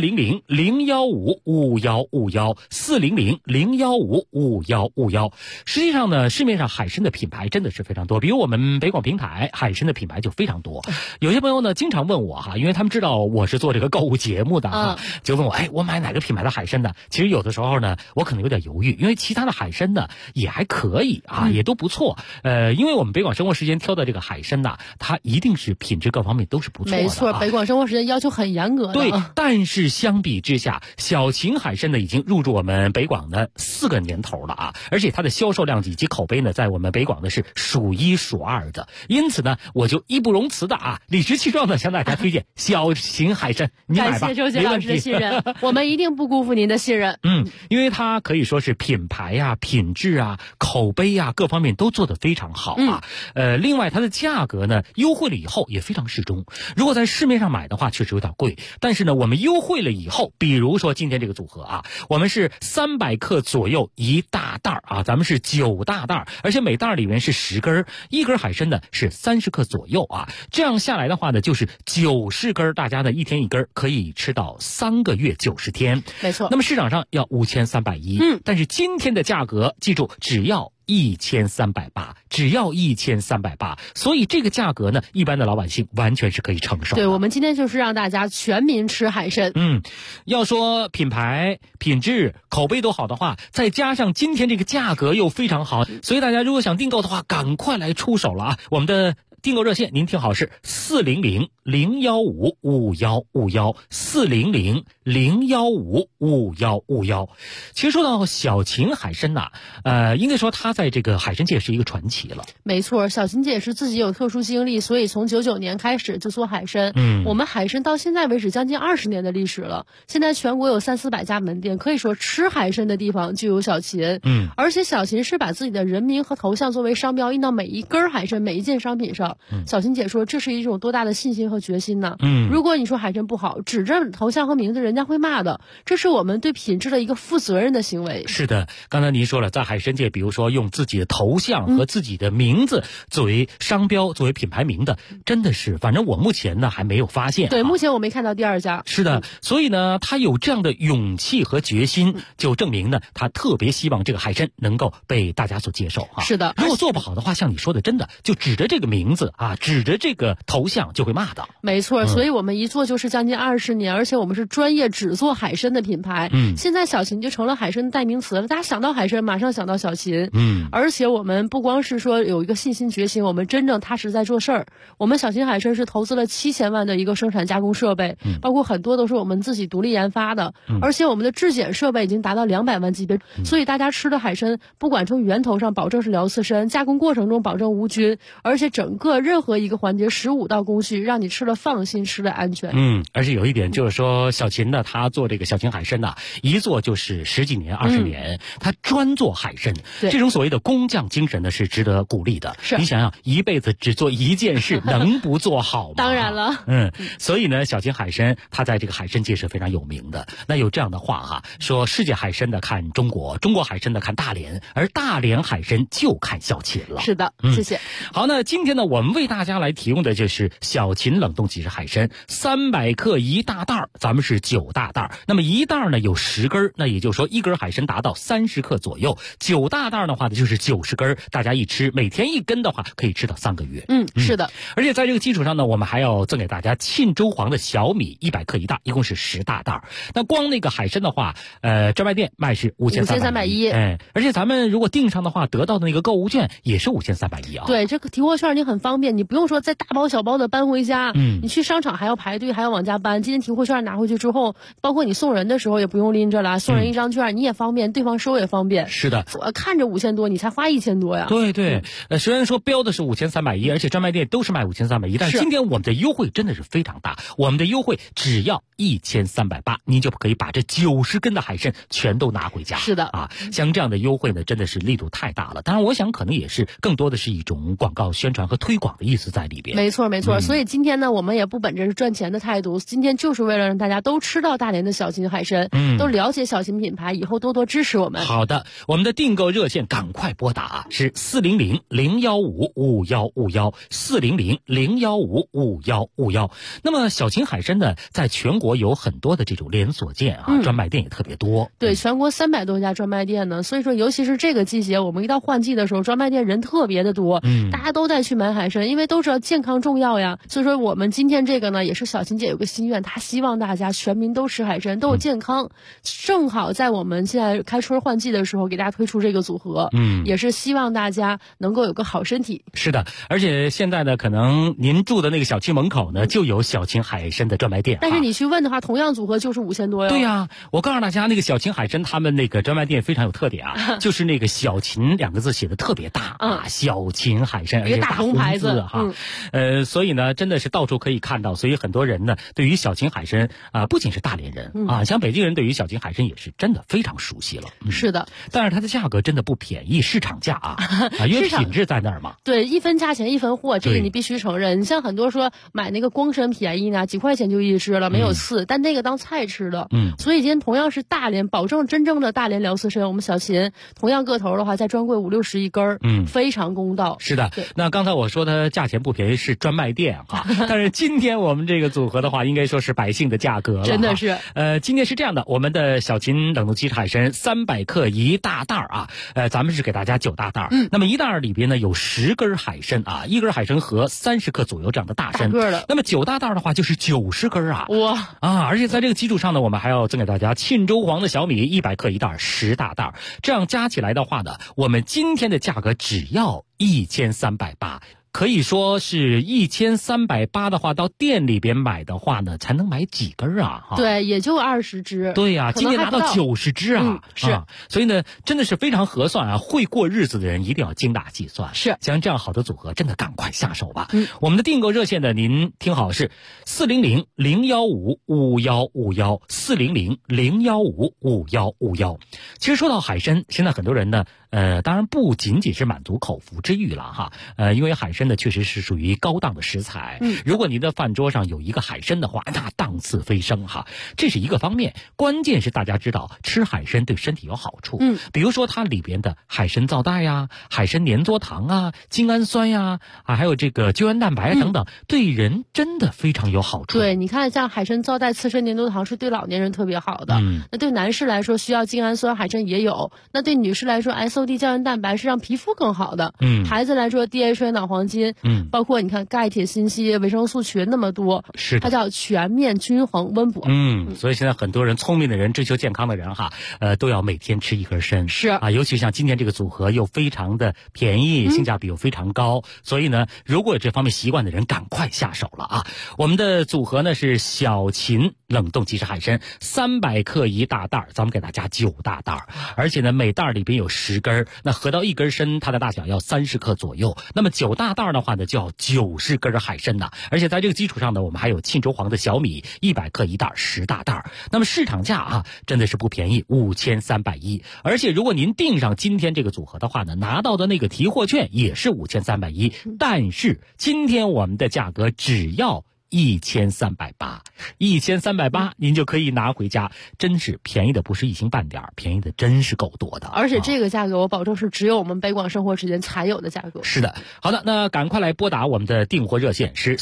400-015-5151，400-015-5151。实际上呢，市面上海参的品牌真的是非常多，比如我们北广平台海参的品牌就非常多。有些朋友呢经常问我哈，因为他们知道我是做这个购物节目的哈，就问我我买哪个品牌的海参呢？其实有的时候呢，我可能有点犹豫，因为其他的海参呢也还可以啊，也都不错。因为我们北广生活时间挑的这个海参呢，它一定是品质各方面都是不错的。 没错，北广生活时间要求很严格的。 对，但是相比之下，小秦海参呢已经入驻我们北广的4个年头。 头了啊，而且它的销售量以及口碑呢，在我们北广呢是数一数二的。因此呢，我就义不容辞的啊，理直气壮的向大家推荐小秦海参，你买吧， 感谢周杰老师的信任，我们一定不辜负您的信任。 因为它可以说是品牌呀、品质啊、口碑啊各方面都做得非常好啊。另外它的价格呢优惠了以后也非常适中。如果在市面上买的话，确实有点贵，但是呢，我们优惠了以后，比如说今天这个组合啊，我们是300克左右一大袋啊，咱们是9大袋，而且每袋里面是10根，一根海参呢是30克左右啊。这样下来的话呢，就是90根，大家呢一天一根，可以吃到3个月90天。 没错。 那么市场上要5310，但是今天的价格，记住只要1380，只要1380，所以这个价格呢，一般的老百姓完全是可以承受的。 对，我们今天就是让大家全民吃海参。 要说品牌、品质、口碑都好的话，再加上今天这个价格又非常好，所以大家如果想订购的话，赶快来出手了啊！我们的订购热线您听好是400-015-5151，400-015-5151。其实说到小秦海参呐，应该说他在这个海参界是一个传奇了。 没错，小秦姐是自己有特殊经历，所以从99年开始就做海参。我们海参到现在为止将近20年的历史了，现在全国有300-400家门店，可以说吃海参的地方就有小秦。而且小秦是把自己的人名和头像作为商标印到每一根海参、每一件商品上。小秦姐说这是一种多大的信心和决心呢？如果你说海参不好，指着头像和名字，人家会骂的。这是我们对品质的一个负责任的行为。 是的，刚才您说了，在海参界，比如说用自己的头像和自己的名字作为商标、作为品牌名的，真的是，反正我目前呢还没有发现。 对，目前我没看到第二家。 是的，所以呢，他有这样的勇气和决心，就证明呢，他特别希望这个海参能够被大家所接受啊。 是的， 如果做不好的话，像你说的，真的就指着这个名字啊，指着这个头像就会骂的。 没错，所以我们一做就是将近20年，而且我们是专业只做海参的品牌。现在小秦就成了海参的代名词了，大家想到海参马上想到小秦。而且我们不光是说有一个信心决心，我们真正踏实在做事儿。我们小秦海参是投资了7000万的一个生产加工设备，包括很多都是我们自己独立研发的，而且我们的质检设备已经达到200万级别，所以大家吃的海参不管从源头上保证是辽刺参，加工过程中保证无菌，而且整个任何一个环节15道工序，让你吃了放心，吃了安全。 而且有一点就是说，小秦呢，他做这个小秦海参呢，一做就是10几年、20年，他专做海参，这种所谓的工匠精神呢，是值得鼓励的。你想想，一辈子只做一件事，能不做好吗？ 当然了。 所以呢，小秦海参他在这个海参界是非常有名的。那有这样的话哈，说世界海参的看中国，中国海参的看大连，而大连海参就看小秦了。 是的，谢谢。 好，那今天呢，我们为大家来提供的就是小秦冷冻即食海参，300克一大袋，咱们是9大袋。那么一袋呢有10根，那也就是说一根海参达到30克左右，9大袋的话呢就是90根，大家一吃，每天1根的话可以吃到3个月。 是的。 而且在这个基础上呢，我们还要赠给大家沁州黄的小米100克一袋，一共是10大袋。那光那个海参的话，专卖店卖是5310，而且咱们如果订上的话，得到的那个购物券也是5310啊。 对，这个提货券你很方便，你不用说再大包小包的搬回家，你去商场还要排队，还要往家搬。今天提货券拿回去之后，包括你送人的时候也不用拎着了，送人一张券，你也方便，对方收也方便。 是的， 看着5000多，你才花1000多呀。 对，虽然说标的是5310，而且专卖店都是卖5310，但是今天我们的优惠真的是非常大，我们的优惠只要1380，您就可以把这90根的海参全都拿回家。 是的啊，像这样的优惠呢，真的是力度太大了。当然，我想可能也是更多的是一种广告宣传和推广的意思在里边。 没错，所以今天呢，我们也不本着是赚钱的态度，今天就是为了让大家都吃到大连的小秦海参，都了解小秦品牌，以后多多支持我们。 好的，我们的订购热线赶快拨打是400-015-5151，400-015-5151。那么小秦海参呢，在全国有很多的这种连锁店啊，专卖店也特别多。 对，全国300多家专卖店呢，所以说尤其是这个季节，我们一到换季的时候，专卖店人特别的多，大家都在去买海海参，因为都知道健康重要呀。所以说我们今天这个呢，也是小琴姐有个心愿，她希望大家全民都吃海参，都有健康。正好在我们现在开春换季的时候，给大家推出这个组合，也是希望大家能够有个好身体。 是的，而且现在呢，可能您住的那个小区门口呢，就有小秦海参的专卖店。 但是你去问的话，同样组合就是5000多哟。 对呀，我告诉大家，那个小秦海参他们那个专卖店非常有特点啊，就是那个小秦2个字写的特别大啊，小秦海参，而且大红牌子哈。所以呢，真的是到处可以看到，所以很多人呢，对于小秦海参不仅是大连人啊，像北京人对于小秦海参也是真的非常熟悉了。 是的， 但是它的价格真的不便宜，市场价啊，因为品质在那儿嘛。 对，一分价钱一分货，这个你必须承认。你像很多说买那个光参便宜呢，几块钱就一只了，没有刺，但那个当菜吃的。所以今天同样是大连，保证真正的大连辽刺参，我们小秦同样个头的话，在专柜50-60一根非常公道。 是的，那刚才我说它价钱不便宜是专卖店哈，但是今天我们这个组合的话，应该说是百姓的价格了。 真的是。 今天是这样的，我们的小秦冷冻鸡海参300克1大袋啊，咱们是给大家9大袋。那么1袋里边呢有10根海参啊，1根海参和30克左右这样的大参。那么9大袋的话就是90根啊。 哇啊！而且在这个基础上呢，我们还要赠给大家沁州黄的小米100克1袋10大袋，这样加起来的话呢，我们今天的价格只要1380。可以说是1380的话，到店里边买的话呢，才能买几根啊？ 对，也就20只。 对呀，今天拿到90只啊！ 是， 所以呢，真的是非常合算啊！会过日子的人一定要精打细算。 是， 像这样好的组合，真的赶快下手吧。我们的订购热线呢，您听好是400-015-5151，400-015-5151。其实说到海参，现在很多人呢，当然不仅仅是满足口腹之欲了哈，因为海参呢确实是属于高档的食材。如果您的饭桌上有一个海参的话，那档次飞升哈，这是一个方面。关键是大家知道吃海参对身体有好处，比如说它里边的海参皂带呀、海参粘唑糖啊、精氨酸呀还有这个胶原蛋白等等，对人真的非常有好处。 对，你看像海参皂带、刺参粘唑糖是对老年人特别好的。那对男士来说需要精氨酸，海参也有。那对女士来说 SOD 胶原蛋白是让皮肤更好的。孩子来说 DHA 脑黄金，包括你看钙、铁、锌、硒、维生素群那么多， 是它叫全面均衡温补。 所以现在很多人聪明的人、追求健康的人哈，都要每天吃1根参。 是啊，尤其像今天这个组合又非常的便宜，性价比又非常高，所以呢，如果有这方面习惯的人，赶快下手了啊！我们的组合呢是小秦冷冻即食海参300克1大袋，咱们给大家9大袋，而且呢每袋里边有10根，那合到1根参，它的大小要30克左右。那么9大袋的话呢，就要90根海参呐，而且在这个基础上呢，我们还有沁州黄的小米100克1袋10大袋。那么市场价啊，真的是不便宜，5310。而且如果您订上今天这个组合的话呢，拿到的那个提货券也是5310，但是今天我们的价格只要1380，1380您就可以拿回家，真是便宜的不是一星半点，便宜的真是够多的。 而且这个价格我保证是只有我们北广生活时间才有的价格。 是的，好的，那赶快来拨打我们的订货热线是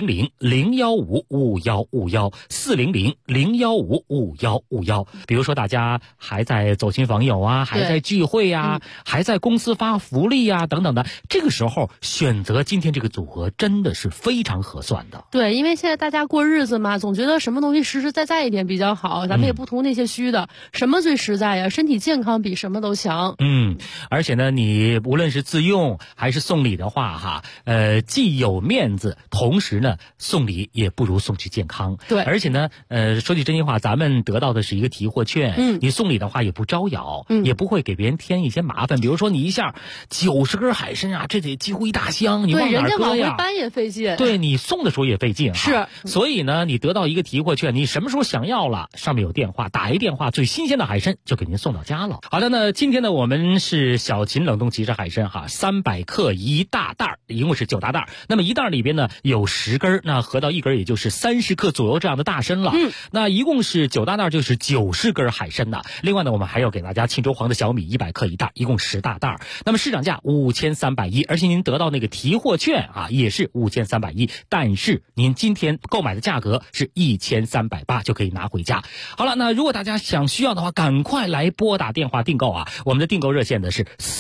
400-015-5151，400-015-5151。比如说大家还在走亲访友啊，还在聚会啊，还在公司发福利啊等等的，这个时候选择今天这个组合真的是非常合算的。 对，因为现在大家过日子嘛，总觉得什么东西实实在在一点比较好，咱们也不图那些虚的，什么最实在呀？身体健康比什么都强。 而且呢，你无论是自用还是送礼的话哈，既有面子，同时呢送礼也不如送去健康。 对， 而且呢，说句真心话，咱们得到的是一个提货券，你送礼的话也不招摇，也不会给别人添一些麻烦。比如说你一下90根海参啊，这得几乎1大箱，你往哪搁呀？ 对，人家往回搬也费劲。 对，你送的时候也费劲。 是， 所以呢，你得到一个提货券，你什么时候想要了，上面有电话，打一电话，最新鲜的海参就给您送到家了。好的，那今天呢，我们是小秦冷冻即食海参哈，300克1大袋，一共是9大袋。那么1袋里边呢有10根，那合到1根也就是30克左右这样的大参了。那一共是9大袋，就是90根海参的。另外呢，我们还要给大家沁州黄的小米100克1袋，一共10大袋。那么市场价5310，而且您得到那个提货券啊，也是5310，但是您今天购买的价格是1380就可以拿回家。好了，那如果大家需要的话，赶快来拨打电话订购啊！我们的订购热线呢是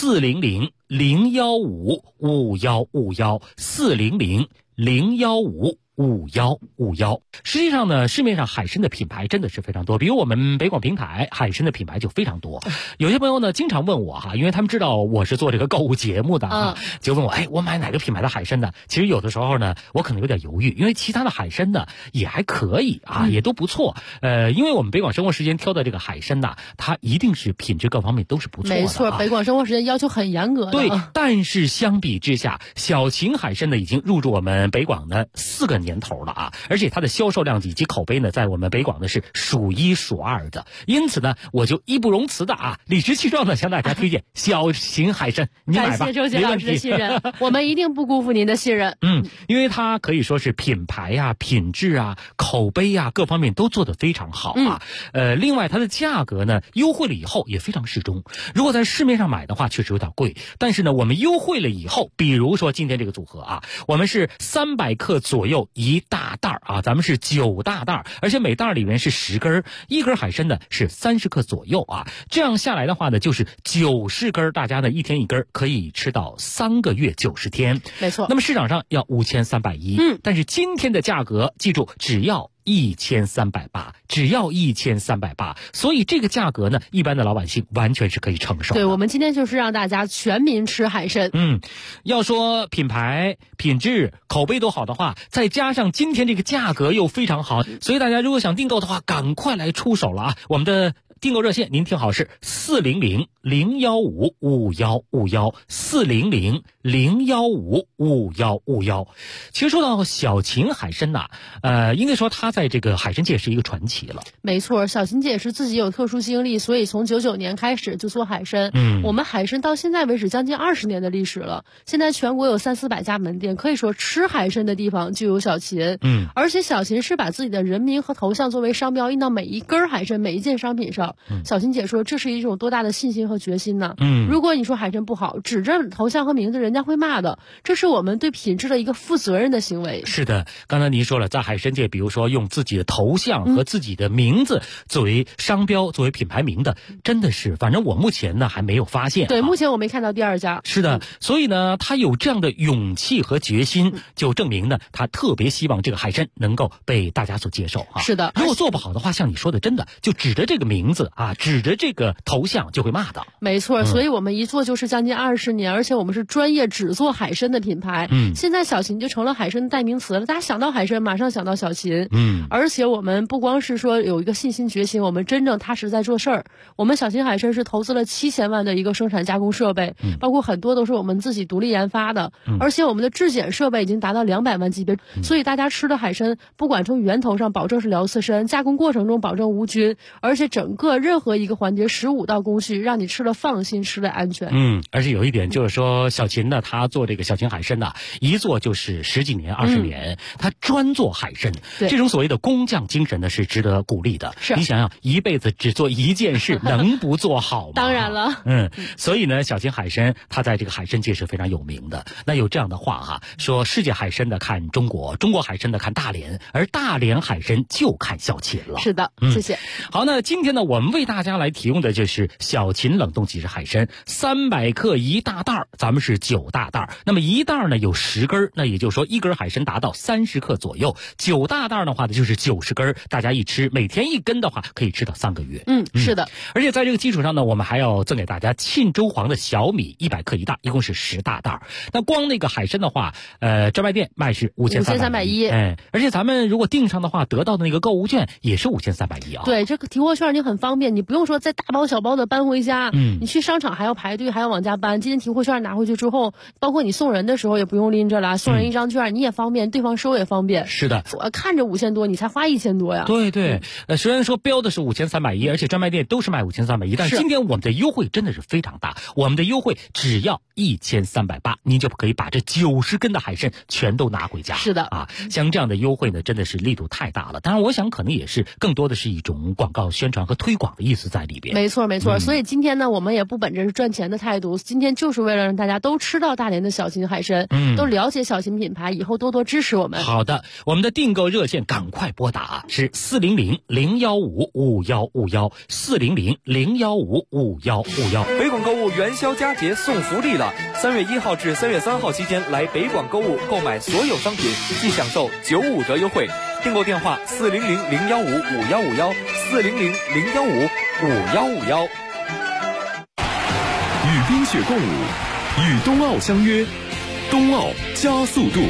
400-015-5151，400-015-5151。实际上呢，市面上海参的品牌真的是非常多，比如我们北广平台海参的品牌就非常多。有些朋友呢经常问我因为他们知道我是做这个购物节目的就问我我买哪个品牌的海参呢？其实有的时候呢我可能有点犹豫，因为其他的海参呢也还可以也都不错。因为我们北广生活时间挑的这个海参呢，它一定是品质各方面都是不错的。 没错，北广生活时间要求很严格的。 对，但是相比之下，小秦海参呢已经入驻我们北广的4个年头了而且它的销售量以及口碑呢，在我们北广呢是数一数二的。因此呢，我就义不容辞的理直气壮的向大家推荐小秦海参，你买吧， 感谢周杰老师的信任，我们一定不辜负您的信任。 因为它可以说是品牌品质口碑各方面都做得非常好另外它的价格呢优惠了以后也非常适中。如果在市面上买的话确实有点贵，但是呢我们优惠了以后，比如说今天这个组合我们是300克左右一大袋咱们是9大袋，而且每袋里面是10根，一根海参呢是30克左右这样下来的话呢就是90根，大家呢一天一根，可以吃到3个月90天。 没错。 那么市场上要5310，但是今天的价格记住只要1380，只要1380，所以这个价格呢，一般的老百姓完全是可以承受的。 对，我们今天就是让大家全民吃海参。 要说品牌、品质、口碑都好的话，再加上今天这个价格又非常好，所以大家如果想订购的话，赶快来出手了我们的订购热线您听好是400-015-5151，400-015-5151。其实说到小秦海参应该说它在这个海参界是一个传奇了。 没错，小秦姐是自己有特殊经历，所以从99年开始就做海参。我们海参到现在为止将近20年的历史了，现在全国有300-400家门店，可以说吃海参的地方就有小秦。而且小秦是把自己的人名和头像作为商标印到每一根海参每一件商品上。小秦姐说这是一种多大的信心和决心呢？如果你说海参不好，指着头像和名字人家会骂的，这是我们对品质的一个负责任的行为。 是的，刚才您说了，在海参界比如说用自己的头像和自己的名字作为商标作为品牌名的，真的是反正我目前呢还没有发现。 对，目前我没看到第二家。 是的，所以呢他有这样的勇气和决心，就证明呢他特别希望这个海参能够被大家所接受是的， 如果做不好的话，像你说的真的就指着这个名字指着这个头像就会骂的。 没错，所以我们一做就是将近20年，而且我们是专业只做海参的品牌。现在小秦就成了海参的代名词了，大家想到海参马上想到小秦。而且我们不光是说有一个信心决心，我们真正踏实在做事儿。我们小秦海参是投资了7000万的一个生产加工设备，包括很多都是我们自己独立研发的，而且我们的质检设备已经达到200万级别，所以大家吃的海参不管从源头上保证是辽刺参，加工过程中保证无菌，而且整个任何一个环节15道工序，让你吃了放心，吃了安全。 而且有一点就是说，小秦呢，他做这个小秦海参一做就是10几年、20年，他专做海参，这种所谓的工匠精神呢是值得鼓励的。你想想，一辈子只做一件事，能不做好吗？ 当然了。 所以呢，小秦海参他在这个海参界是非常有名的。那有这样的话说世界海参的看中国，中国海参的看大连，而大连海参就看小秦了。 是的，谢谢。 好，那今天呢，我们为大家来提供的就是小秦冷冻即食海参，300克一大袋，咱们是9大袋。那么一袋呢有10根，那也就是说一根海参达到30克左右，9大袋的话呢就是90根，大家一吃每天1根的话可以吃到3个月。 是的。 而且在这个基础上呢，我们还要赠给大家沁州黄的小米100克一袋，一共是10大袋。那光那个海参的话，专卖店卖是5310，而且咱们如果订上的话，得到的那个购物券也是5310 对，这个提货券你很方便，你不用说再大包小包的搬回家，你去商场还要排队，还要往家搬。今天提货券拿回去之后，包括你送人的时候也不用拎着了，送人一张券你也方便，对方收也方便。 是的， 我看着5000多，你才花1000多呀。 对，虽然说标的是5310，而且专卖店都是卖5310，但今天我们的优惠真的是非常大，我们的优惠只要1380，您就可以把这90根的海参全都拿回家。 是的像这样的优惠呢，真的是力度太大了。当然，我想可能也是更多的是一种广告宣传和推广的意思在里边。 没错没错，所以今天呢，我们也不本着是赚钱的态度，今天就是为了让大家都吃到大连的小秦海参，都了解小秦品牌，以后多多支持我们。 好的，我们的订购热线赶快拨打是400-015-5151，400-015-5151。 北广购物元宵佳节送福利了！3月1号至3月3号期间来北广购物购买所有商品，即享受95折优惠。订购电话400-015-5151，400-015-5151。 与冰雪共舞，与冬奥相约，冬奥加速度。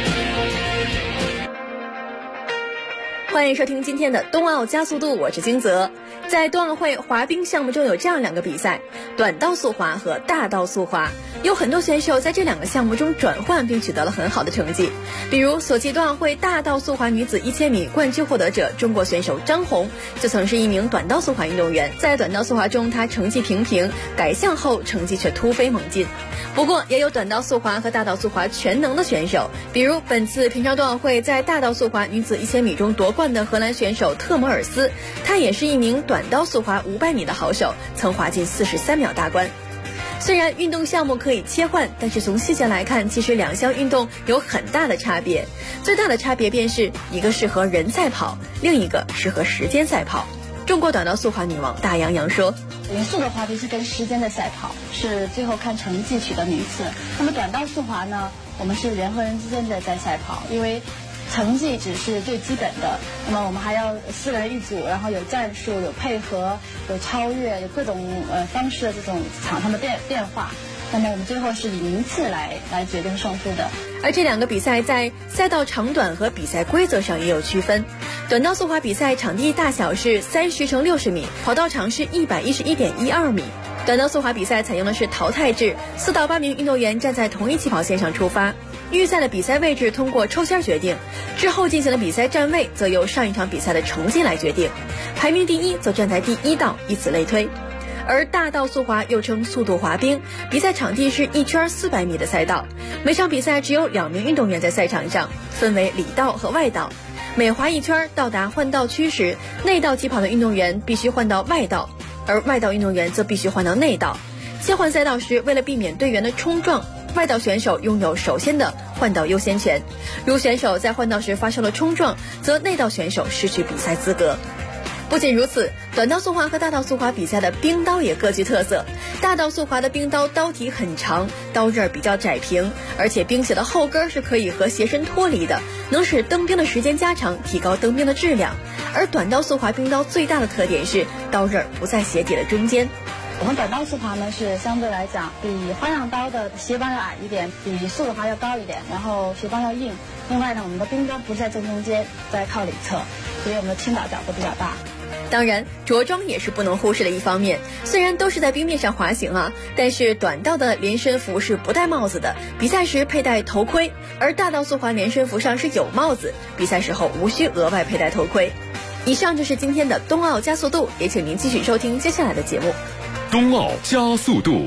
欢迎收听今天的冬奥加速度，我是金泽。在冬奥会滑冰项目中有这样2个比赛，短道速滑和大道速滑。有很多选手在这2个项目中转换并取得了很好的成绩，比如索契冬奥会大道速滑女子1000米冠军获得者中国选手张红，就曾是一名短道速滑运动员。在短道速滑中，她成绩平平，改项后成绩却突飞猛进。不过也有短道速滑和大道速滑全能的选手，比如本次平昌冬奥会在大道速滑女子1000米中夺冠的荷兰选手特摩尔斯，她也是一名短道速滑500米的好手，曾滑进43秒大关。虽然运动项目可以切换，但是从细节来看，其实2项运动有很大的差别。最大的差别便是一个适合人赛跑，另一个适合时间赛跑。中国短道速滑女王大杨洋说， 严肃的滑冰是跟时间的赛跑，是最后看成绩取得名次。那么短道速滑呢，我们是人和人之间的在赛跑，因为成绩只是最基本的，那么我们还要4个人一组，然后有战术、有配合、有超越、有各种方式的这种场上的变化。那么我们最后是以名次来决定胜负的。 而这2个比赛在赛道长短和比赛规则上也有区分。短道速滑比赛场地大小是30×60米，跑道长是111.12米。短道速滑比赛采用的是淘汰制，4到8名运动员站在同一起跑线上出发，预赛的比赛位置通过抽签决定，之后进行的比赛站位则由上一场比赛的成绩来决定，排名第1则站在第1道，以此类推。而大道速滑又称速度滑冰，比赛场地是1圈400米的赛道，每场比赛只有2名运动员在赛场上，分为里道和外道。每滑1圈到达换道区时，内道起跑的运动员必须换到外道，而外道运动员则必须换到内道。切换赛道时，为了避免队员的冲撞，外道选手拥有首先的换道优先权，如选手在换道时发生了冲撞，则内道选手失去比赛资格。不仅如此，短道速滑和大道速滑比赛的冰刀也各具特色。大道速滑的冰刀刀体很长，刀刃比较窄平，而且冰鞋的后跟是可以和鞋身脱离的，能使蹬冰的时间加长，提高蹬冰的质量。而短道速滑冰刀最大的特点是刀刃不在鞋底的中间。 我们短道速滑呢是相对来讲比花样刀的鞋帮要矮一点，比速度滑要高一点，然后鞋帮要硬。另外呢，我们的冰刀不在正中间，在靠里侧，所以我们的倾倒角度比较大。 当然，着装也是不能忽视的一方面。虽然都是在冰面上滑行但是短道的连身服是不戴帽子的，比赛时佩戴头盔；而大道速滑连身服上是有帽子，比赛时候无需额外佩戴头盔。以上就是今天的冬奥加速度，也请您继续收听接下来的节目。 冬奥加速度。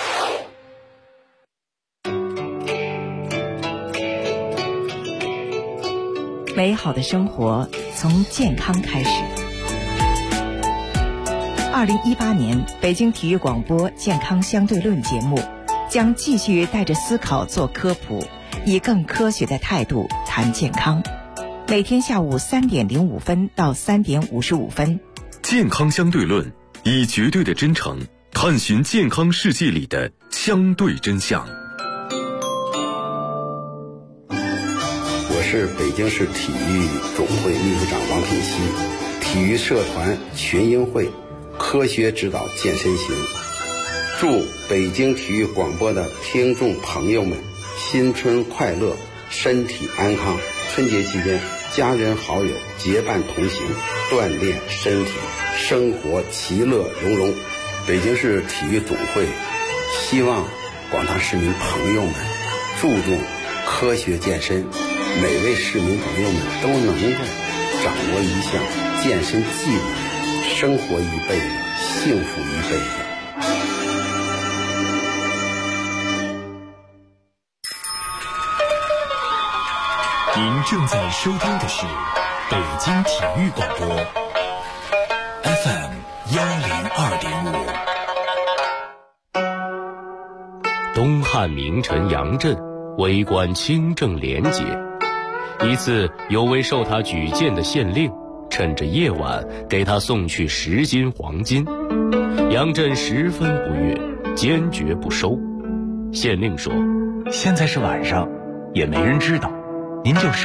美好的生活从健康开始。2018年北京体育广播健康相对论节目将继续带着思考做科普，以更科学的态度谈健康。每天下午3点05分到3点55分， 健康相对论以绝对的真诚探寻健康世界里的相对真相。 我是北京市体育总会秘书长王品熙，体育社团群英会科学指导健身行。祝北京体育广播的听众朋友们新春快乐，身体安康。春节期间，家人好友结伴同行，锻炼身体，生活其乐融融。北京市体育总会希望广大市民朋友们注重科学健身，每位市民朋友们都能够掌握一项健身技能，生活一辈子，幸福一辈子。 您正在收听的是北京体育广播 FM 102.5。东汉名臣杨震为官清正廉洁，一次有位受他举荐的县令趁着夜晚给他送去10斤黄金，杨震十分不悦，坚决不收。县令说：“ 现在是晚上，也没人知道，您就